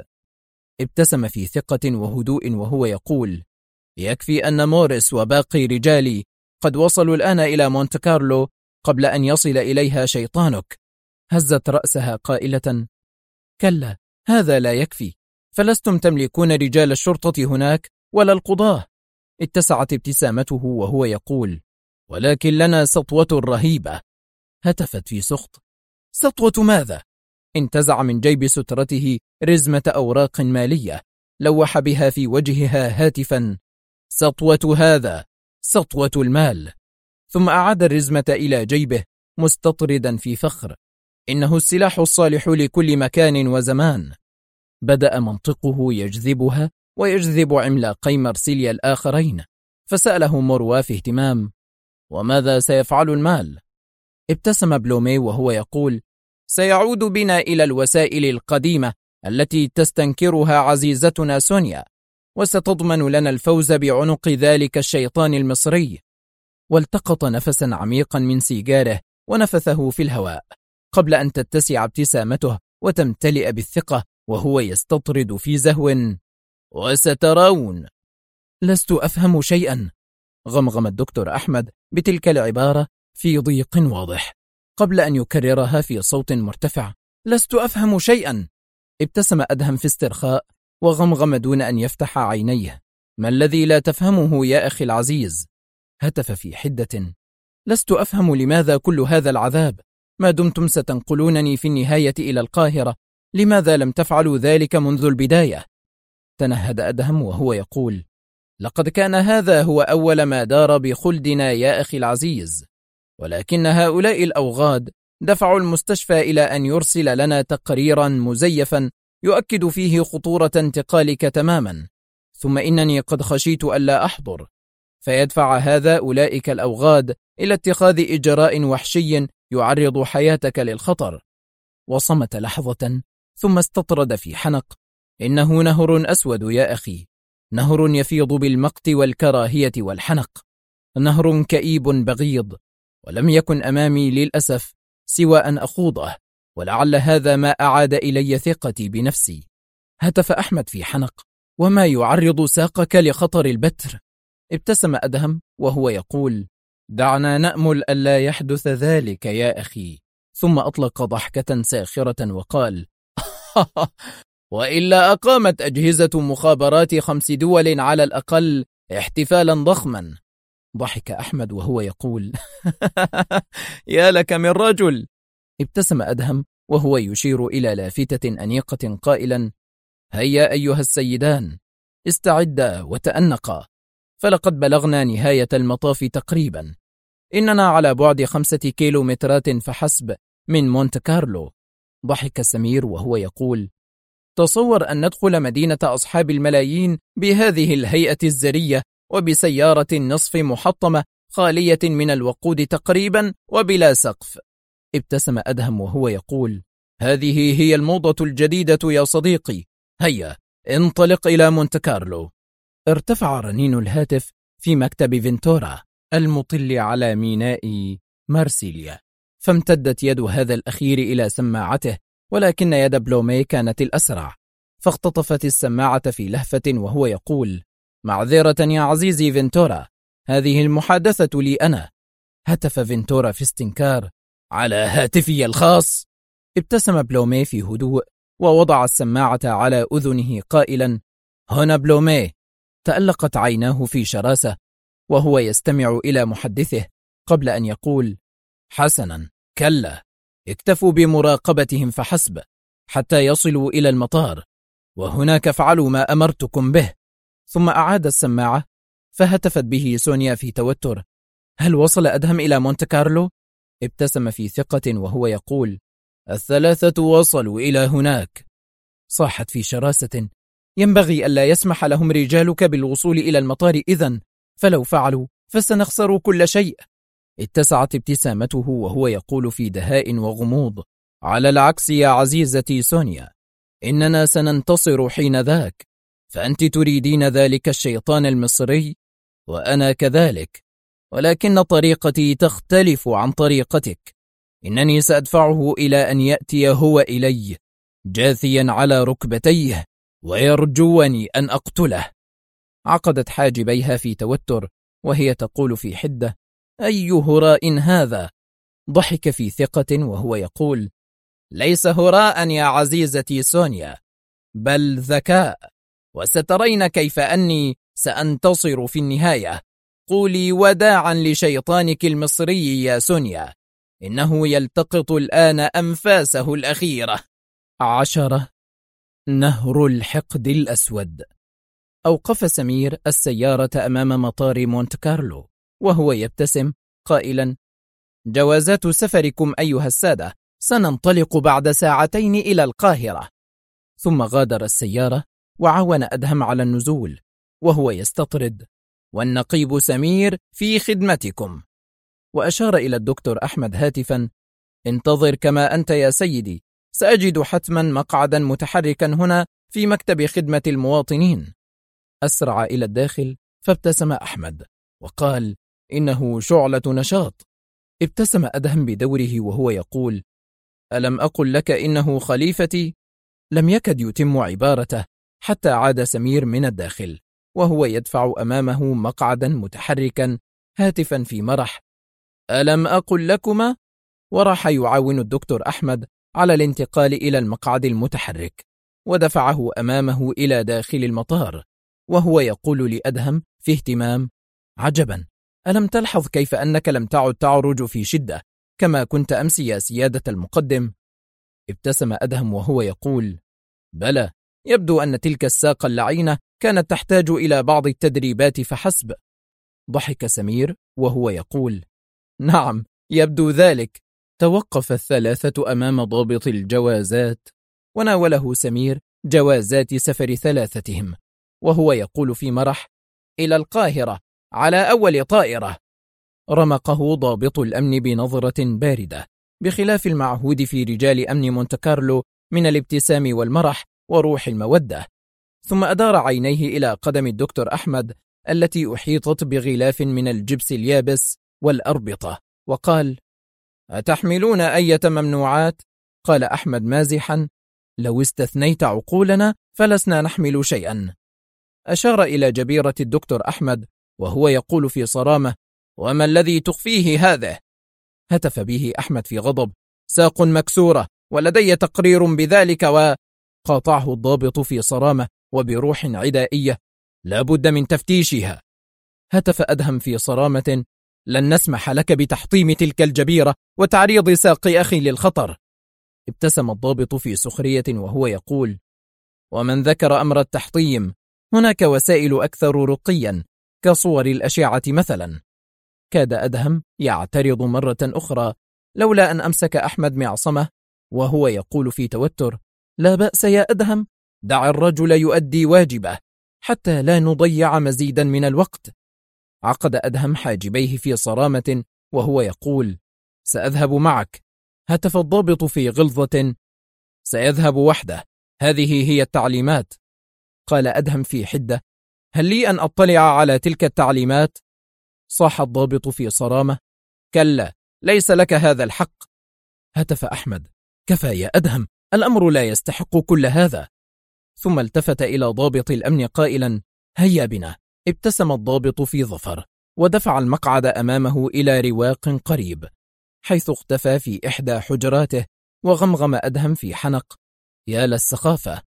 A: ابتسم في ثقة وهدوء وهو يقول: يكفي أن موريس وباقي رجالي قد وصلوا الآن إلى مونت كارلو قبل أن يصل إليها شيطانك. هزت رأسها قائلة: كلا، هذا لا يكفي، فلستم تملكون رجال الشرطة هناك ولا القضاة. اتسعت ابتسامته وهو يقول: ولكن لنا سطوة رهيبة. هتفت في سخط: سطوة ماذا؟ انتزع من جيب سترته رزمة أوراق مالية، لوح بها في وجهها هاتفا: سطوة هذا، سطوة المال. ثم أعاد الرزمة إلى جيبه مستطردا في فخر: إنه السلاح الصالح لكل مكان وزمان. بدأ منطقه يجذبها ويجذب عملاقي مرسيليا الآخرين، فسأله موروا في اهتمام: وماذا سيفعل المال؟ ابتسم بلومي وهو يقول: سيعود بنا إلى الوسائل القديمة التي تستنكرها عزيزتنا سونيا، وستضمن لنا الفوز بعنق ذلك الشيطان المصري. والتقط نفسا عميقا من سيجاره ونفثه في الهواء قبل أن تتسع ابتسامته وتمتلئ بالثقة وهو يستطرد في زهو: وسترون. لست أفهم شيئا، غمغم الدكتور أحمد بتلك العبارة في ضيق واضح قبل أن يكررها في صوت مرتفع: لست أفهم شيئا. ابتسم أدهم في استرخاء وغمغم دون أن يفتح عينيه: ما الذي لا تفهمه يا أخي العزيز؟ هتف في حدة: لست أفهم لماذا كل هذا العذاب؟ ما دمتم ستنقلونني في النهاية إلى القاهرة، لماذا لم تفعلوا ذلك منذ البداية؟ تنهد أدهم وهو يقول: لقد كان هذا هو أول ما دار بخلدنا يا أخي العزيز، ولكن هؤلاء الأوغاد دفعوا المستشفى إلى أن يرسل لنا تقريرا مزيفا يؤكد فيه خطورة انتقالك تماما، ثم إنني قد خشيت ألا أحضر، فيدفع هذا أولئك الأوغاد إلى اتخاذ إجراء وحشي يعرض حياتك للخطر. وصمت لحظة ثم استطرد في حنق: إنه نهر أسود يا أخي، نهر يفيض بالمقت والكراهية والحنق، نهر كئيب بغيض، ولم يكن أمامي للأسف سوى أن أخوضه، ولعل هذا ما أعاد إلي ثقتي بنفسي. هتف أحمد في حنق: وما يعرض ساقك لخطر البتر؟ ابتسم أدهم وهو يقول: دعنا نأمل ألا يحدث ذلك يا أخي، ثم أطلق ضحكة ساخرة وقال: وإلا أقامت أجهزة مخابرات 5 دول على الأقل احتفالا ضخما. ضحك أحمد وهو يقول: يا لك من رجل. ابتسم أدهم وهو يشير إلى لافتة أنيقة قائلا: هيا أيها السيدان، استعدا وتأنقا، فلقد بلغنا نهاية المطاف تقريبا، إننا على بعد 5 كيلومترات فحسب من مونت كارلو. ضحك سمير وهو يقول: تصور أن ندخل مدينة أصحاب الملايين بهذه الهيئة الزرية وبسيارة نصف محطمة خالية من الوقود تقريبا وبلا سقف. ابتسم أدهم وهو يقول: هذه هي الموضة الجديدة يا صديقي، هيا انطلق إلى مونت كارلو. ارتفع رنين الهاتف في مكتب فينتورا المطل على ميناء مارسيليا، فامتدت يد هذا الأخير إلى سماعته، ولكن يد بلومي كانت الأسرع، فاختطفت السماعة في لهفة وهو يقول: معذرة يا عزيزي فينتورا، هذه المحادثة لي أنا. هتف فينتورا في استنكار: على هاتفي الخاص؟ ابتسم بلومي في هدوء ووضع السماعة على أذنه قائلا: هنا بلومي. تألقت عيناه في شراسة وهو يستمع إلى محدثه قبل أن يقول: حسنا، كلا، اكتفوا بمراقبتهم فحسب حتى يصلوا إلى المطار، وهناك فعلوا ما أمرتكم به. ثم أعاد السماعة، فهتفت به سونيا في توتر: هل وصل أدهم إلى مونت كارلو؟ ابتسم في ثقة وهو يقول: 3 وصلوا إلى هناك. صاحت في شراسة: ينبغي ألا يسمح لهم رجالك بالوصول إلى المطار إذن، فلو فعلوا فسنخسر كل شيء. اتسعت ابتسامته وهو يقول في دهاء وغموض: على العكس يا عزيزتي سونيا، إننا سننتصر حين ذاك، فأنت تريدين ذلك الشيطان المصري وأنا كذلك، ولكن طريقتي تختلف عن طريقتك. إنني سأدفعه إلى أن يأتي هو إلي جاثيا على ركبتيه ويرجوني أن أقتله. عقدت حاجبيها في توتر وهي تقول في حدة: أي هراء هذا؟ ضحك في ثقة وهو يقول: ليس هراء يا عزيزتي سونيا، بل ذكاء، وسترين كيف أني سأنتصر في النهاية. قولي وداعا لشيطانك المصري يا سونيا، إنه يلتقط الآن أنفاسه الأخيرة. 10. نهر الحقد الأسود. أوقف سمير السيارة أمام مطار مونت كارلو وهو يبتسم قائلا: جوازات سفركم أيها السادة، سننطلق بعد 2 ساعات إلى القاهرة. ثم غادر السيارة وعاون أدهم على النزول وهو يستطرد: والنقيب سمير في خدمتكم. وأشار إلى الدكتور أحمد هاتفا: انتظر كما أنت يا سيدي، سأجد حتما مقعدا متحركا هنا في مكتب خدمة المواطنين. أسرع إلى الداخل فابتسم أحمد وقال: إنه شعلة نشاط. ابتسم أدهم بدوره وهو يقول: ألم أقل لك إنه خليفتي؟ لم يكد يتم عبارته حتى عاد سمير من الداخل وهو يدفع أمامه مقعدا متحركا هاتفا في مرح: ألم أقل لكما؟ وراح يعاون الدكتور أحمد على الانتقال إلى المقعد المتحرك ودفعه أمامه إلى داخل المطار وهو يقول لأدهم في اهتمام: عجبا، ألم تلحظ كيف أنك لم تعد تعرج في شدة كما كنت أمس يا سيادة المقدم؟ ابتسم أدهم وهو يقول: بلى، يبدو أن تلك الساق اللعينة كانت تحتاج إلى بعض التدريبات فحسب. ضحك سمير وهو يقول: نعم، يبدو ذلك. توقف الثلاثة أمام ضابط الجوازات وناوله سمير جوازات سفر ثلاثتهم وهو يقول في مرح: إلى القاهرة على أول طائرة. رمقه ضابط الأمن بنظرة باردة بخلاف المعهود في رجال أمن مونت كارلو من الابتسام والمرح وروح المودة، ثم أدار عينيه إلى قدم الدكتور أحمد التي أحيطت بغلاف من الجبس اليابس والأربطة وقال: أتحملون أية ممنوعات؟ قال أحمد مازحا: لو استثنيت عقولنا فلسنا نحمل شيئا. أشار إلى جبيرة الدكتور أحمد وهو يقول في صرامة: وما الذي تخفيه هذا؟ هتف به أحمد في غضب: ساق مكسورة ولدي تقرير بذلك. وقاطعه الضابط في صرامة وبروح عدائية: لا بد من تفتيشها. هتف أدهم في صرامة: لن نسمح لك بتحطيم تلك الجبيرة وتعريض ساق أخي للخطر. ابتسم الضابط في سخرية وهو يقول: ومن ذكر أمر التحطيم، هناك وسائل أكثر رقيا كصور الأشعة مثلا. كاد أدهم يعترض مرة أخرى لولا أن أمسك أحمد معصمه وهو يقول في توتر: لا بأس يا أدهم، دع الرجل يؤدي واجبه حتى لا نضيع مزيدا من الوقت. عقد أدهم حاجبيه في صرامة وهو يقول: سأذهب معك. هتف الضابط في غلظة: سيذهب وحده، هذه هي التعليمات. قال أدهم في حدة: هل لي أن أطلع على تلك التعليمات؟ صاح الضابط في صرامة: كلا، ليس لك هذا الحق. هتف أحمد: كفى يا أدهم، الأمر لا يستحق كل هذا. ثم التفت إلى ضابط الأمن قائلا: هيا بنا. ابتسم الضابط في ظفر ودفع المقعد أمامه إلى رواق قريب حيث اختفى في إحدى حجراته وغمغم أدهم في حنق: يا للسخافة.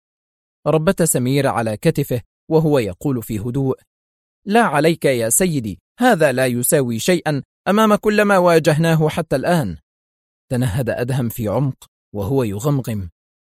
A: ربت سمير على كتفه وهو يقول في هدوء: لا عليك يا سيدي، هذا لا يساوي شيئا أمام كل ما واجهناه حتى الآن. تنهد أدهم في عمق وهو يغمغم: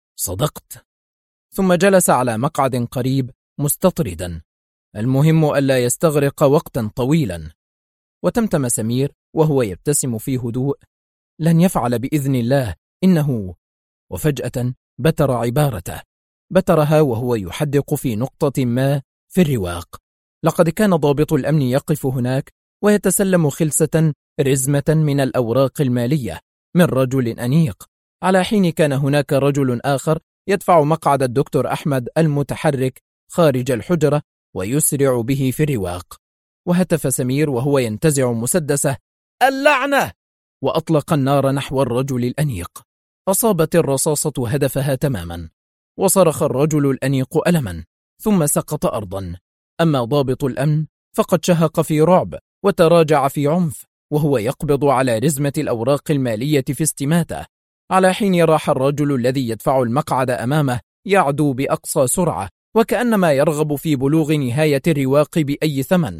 A: صدقت. ثم جلس على مقعد قريب مستطردا، المهم ألا يستغرق وقتا طويلا. وتمتم سمير وهو يبتسم في هدوء: لن يفعل بإذن الله، إنه. وفجأة بتر عبارته، بترها وهو يحدق في نقطة ما في الرواق. لقد كان ضابط الأمن يقف هناك ويتسلم خلسة رزمة من الأوراق المالية من رجل أنيق، على حين كان هناك رجل آخر يدفع مقعد الدكتور أحمد المتحرك خارج الحجرة ويسرع به في الرواق. وهتف سمير وهو ينتزع مسدسه: اللعنة! وأطلق النار نحو الرجل الأنيق. أصابت الرصاصة هدفها تماما، وصرخ الرجل الأنيق ألما ثم سقط أرضا. أما ضابط الأمن فقد شهق في رعب وتراجع في عنف وهو يقبض على رزمة الأوراق المالية في استماتة، على حين راح الرجل الذي يدفع المقعد أمامه يعدو بأقصى سرعة وكأنما يرغب في بلوغ نهاية الرواق بأي ثمن.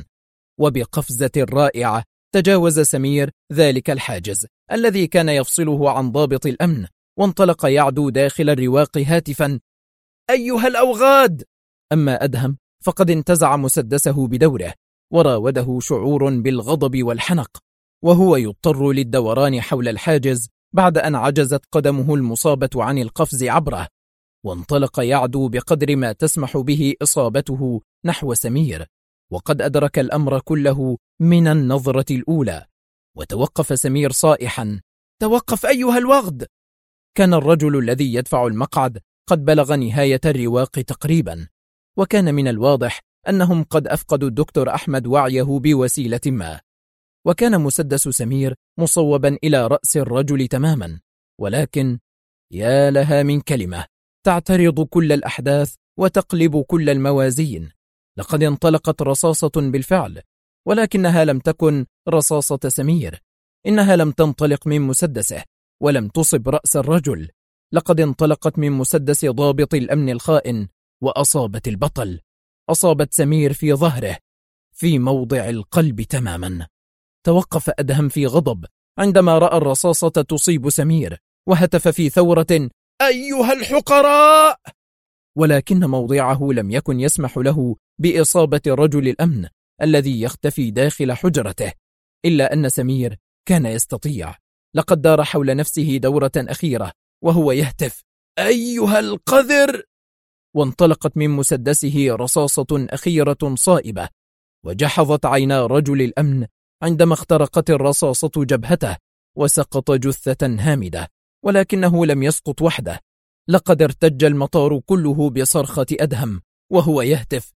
A: وبقفزة رائعة تجاوز سمير ذلك الحاجز الذي كان يفصله عن ضابط الأمن وانطلق يعدو داخل الرواق هاتفا: أيها الأوغاد! أما أدهم فقد انتزع مسدسه بدوره وراوده شعور بالغضب والحنق وهو يضطر للدوران حول الحاجز بعد أن عجزت قدمه المصابة عن القفز عبره، وانطلق يعدو بقدر ما تسمح به إصابته نحو سمير، وقد أدرك الأمر كله من النظرة الأولى. وتوقف سمير صائحا: توقف أيها الوغد! كان الرجل الذي يدفع المقعد قد بلغ نهاية الرواق تقريبا، وكان من الواضح أنهم قد أفقدوا الدكتور أحمد وعيه بوسيلة ما، وكان مسدس سمير مصوبا إلى رأس الرجل تماما، ولكن يا لها من كلمة تعترض كل الأحداث وتقلب كل الموازين. لقد انطلقت رصاصة بالفعل، ولكنها لم تكن رصاصة سمير، إنها لم تنطلق من مسدسه ولم تصب رأس الرجل، لقد انطلقت من مسدس ضابط الأمن الخائن وأصابت البطل، أصابت سمير في ظهره في موضع القلب تماما. توقف أدهم في غضب عندما رأى الرصاصة تصيب سمير، وهتف في ثورة: أيها الحقراء! ولكن موضعه لم يكن يسمح له بإصابة رجل الأمن الذي يختفي داخل حجرته، إلا أن سمير كان يستطيع. لقد دار حول نفسه دورة أخيرة وهو يهتف: أيها القذر! وانطلقت من مسدسه رصاصة أخيرة صائبة، وجحظت عينا رجل الأمن عندما اخترقت الرصاصة جبهته وسقط جثة هامدة. ولكنه لم يسقط وحده، لقد ارتج المطار كله بصرخة أدهم وهو يهتف: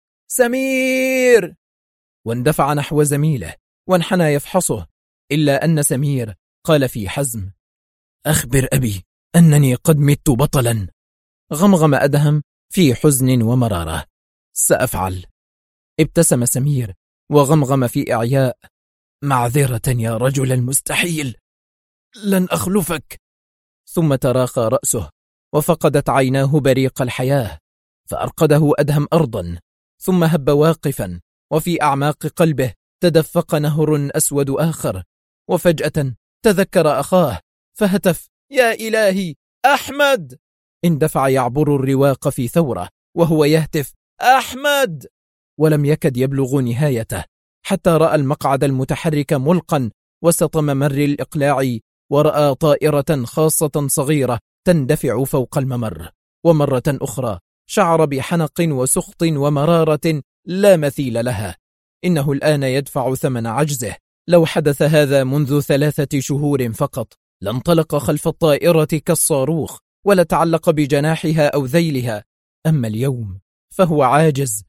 A: سمير! واندفع نحو زميله وانحنى يفحصه، إلا أن سمير قال في حزم: أخبر أبي أنني قد مت بطلا. غمغم أدهم في حزن ومرارة: سأفعل. ابتسم سمير وغمغم في إعياء: معذرة يا رجل المستحيل، لن أخلفك. ثم تراخى رأسه وفقدت عيناه بريق الحياة، فأرقده أدهم أرضا، ثم هب واقفا، وفي أعماق قلبه تدفق نهر أسود آخر، وفجأة تذكر أخاه فهتف: يا إلهي، أحمد! اندفع يعبر الرواق في ثورة وهو يهتف: أحمد! ولم يكد يبلغ نهايته حتى رأى المقعد المتحرك ملقا وسط ممر الإقلاع، ورأى طائرة خاصة صغيرة تندفع فوق الممر، ومرة أخرى شعر بحنق وسخط ومرارة لا مثيل لها. إنه الآن يدفع ثمن عجزه. لو حدث هذا منذ 3 شهور فقط لانطلق خلف الطائرة كالصاروخ ولتعلق بجناحها أو ذيلها، أما اليوم فهو عاجز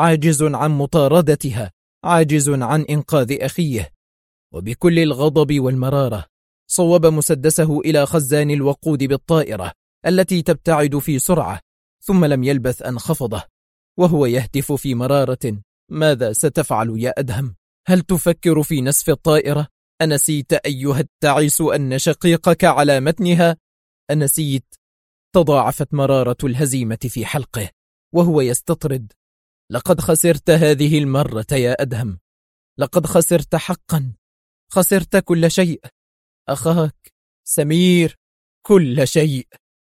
A: عن مطاردتها، عاجز عن إنقاذ أخيه. وبكل الغضب والمرارة صوب مسدسه إلى خزان الوقود بالطائرة التي تبتعد في سرعة، ثم لم يلبث أن خفضه وهو يهتف في مرارة: ماذا ستفعل يا أدهم؟ هل تفكر في نسف الطائرة؟ أنسيت أيها التعيس أن شقيقك على متنها؟ أنسيت؟ تضاعفت مرارة الهزيمة في حلقه وهو يستطرد: لقد خسرت هذه المرة يا أدهم، لقد خسرت حقا، خسرت كل شيء، أخاك سمير، كل شيء.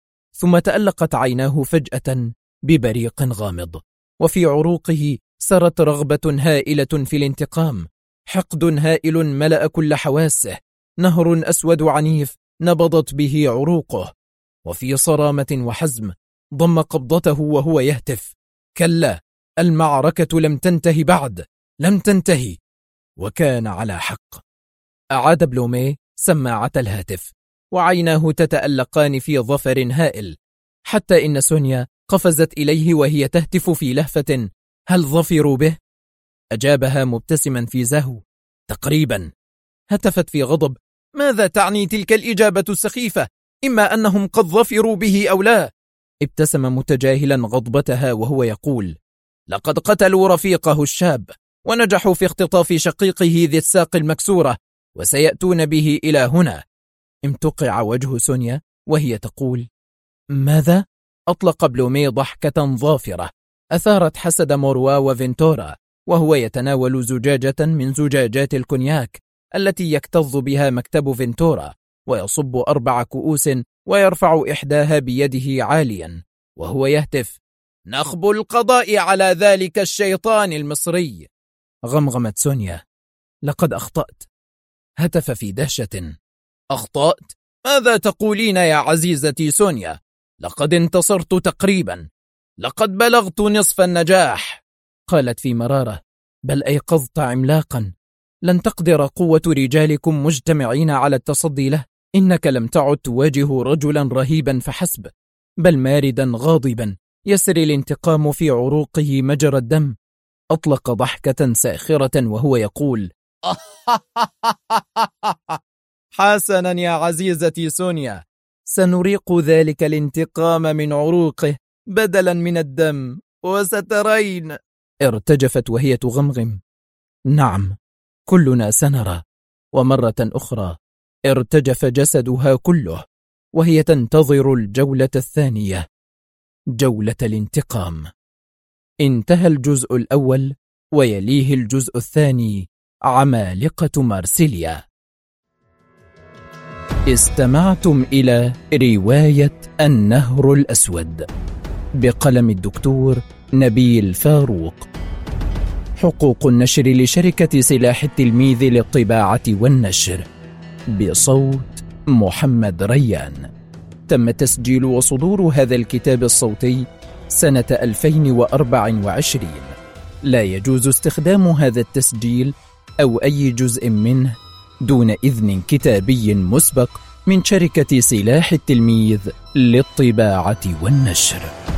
A: ثم تألقت عيناه فجأة ببريق غامض، وفي عروقه سرت رغبة هائلة في الانتقام، حقد هائل ملأ كل حواسه، نهر أسود عنيف نبضت به عروقه. وفي صرامة وحزم ضم قبضته وهو يهتف: كلا، المعركة لم تنتهي بعد، لم تنتهي. وكان على حق. أعاد بلوميه سماعة الهاتف، وعيناه تتألقان في ظفر هائل، حتى إن سونيا قفزت إليه وهي تهتف في لهفة: هل ظفروا به؟ أجابها مبتسما في زهو: تقريبا. هتفت في غضب: ماذا تعني تلك الإجابة السخيفة؟ إما أنهم قد ظفروا به أو لا. ابتسم متجاهلا غضبتها وهو يقول: لقد قتلوا رفيقه الشاب ونجحوا في اختطاف شقيقه ذي الساق المكسورة، وسيأتون به إلى هنا. امتقع وجه سونيا وهي تقول: ماذا؟ أطلق بلومي ضحكة ظافرة أثارت حسد موروا وفينتورا، وهو يتناول زجاجة من زجاجات الكونياك التي يكتظ بها مكتب فينتورا، ويصب 4 كؤوس ويرفع إحداها بيده عاليا وهو يهتف: نخب القضاء على ذلك الشيطان المصري. غمغمت سونيا: لقد أخطأت. هتف في دهشة: أخطأت؟ ماذا تقولين يا عزيزتي سونيا؟ لقد انتصرت تقريبا، لقد بلغت نصف النجاح. قالت في مرارة: بل أيقظت عملاقا، لن تقدر قوة رجالكم مجتمعين على التصدي له. إنك لم تعد تواجه رجلا رهيبا فحسب، بل ماردا غاضبا يسري الانتقام في عروقه مجرى الدم. أطلق ضحكة ساخرة وهو يقول: حسنا يا عزيزتي سونيا، سنريق ذلك الانتقام من عروقه بدلا من الدم، وسترين. ارتجفت وهي تغمغم: نعم، كلنا سنرى. ومرة أخرى ارتجف جسدها كله وهي تنتظر الجولة الثانية، جولة الانتقام. انتهى الجزء الأول ويليه الجزء الثاني، عمالقة مارسيليا. استمعتم إلى رواية النهر الأسود بقلم الدكتور نبيل فاروق. حقوق النشر لشركة سلاح التلميذ للطباعة والنشر، بصوت محمد ريان. تم تسجيل وصدور هذا الكتاب الصوتي سنة 2024. لا يجوز استخدام هذا التسجيل أو أي جزء منه دون إذن كتابي مسبق من شركة سلاح التلميذ للطباعة والنشر.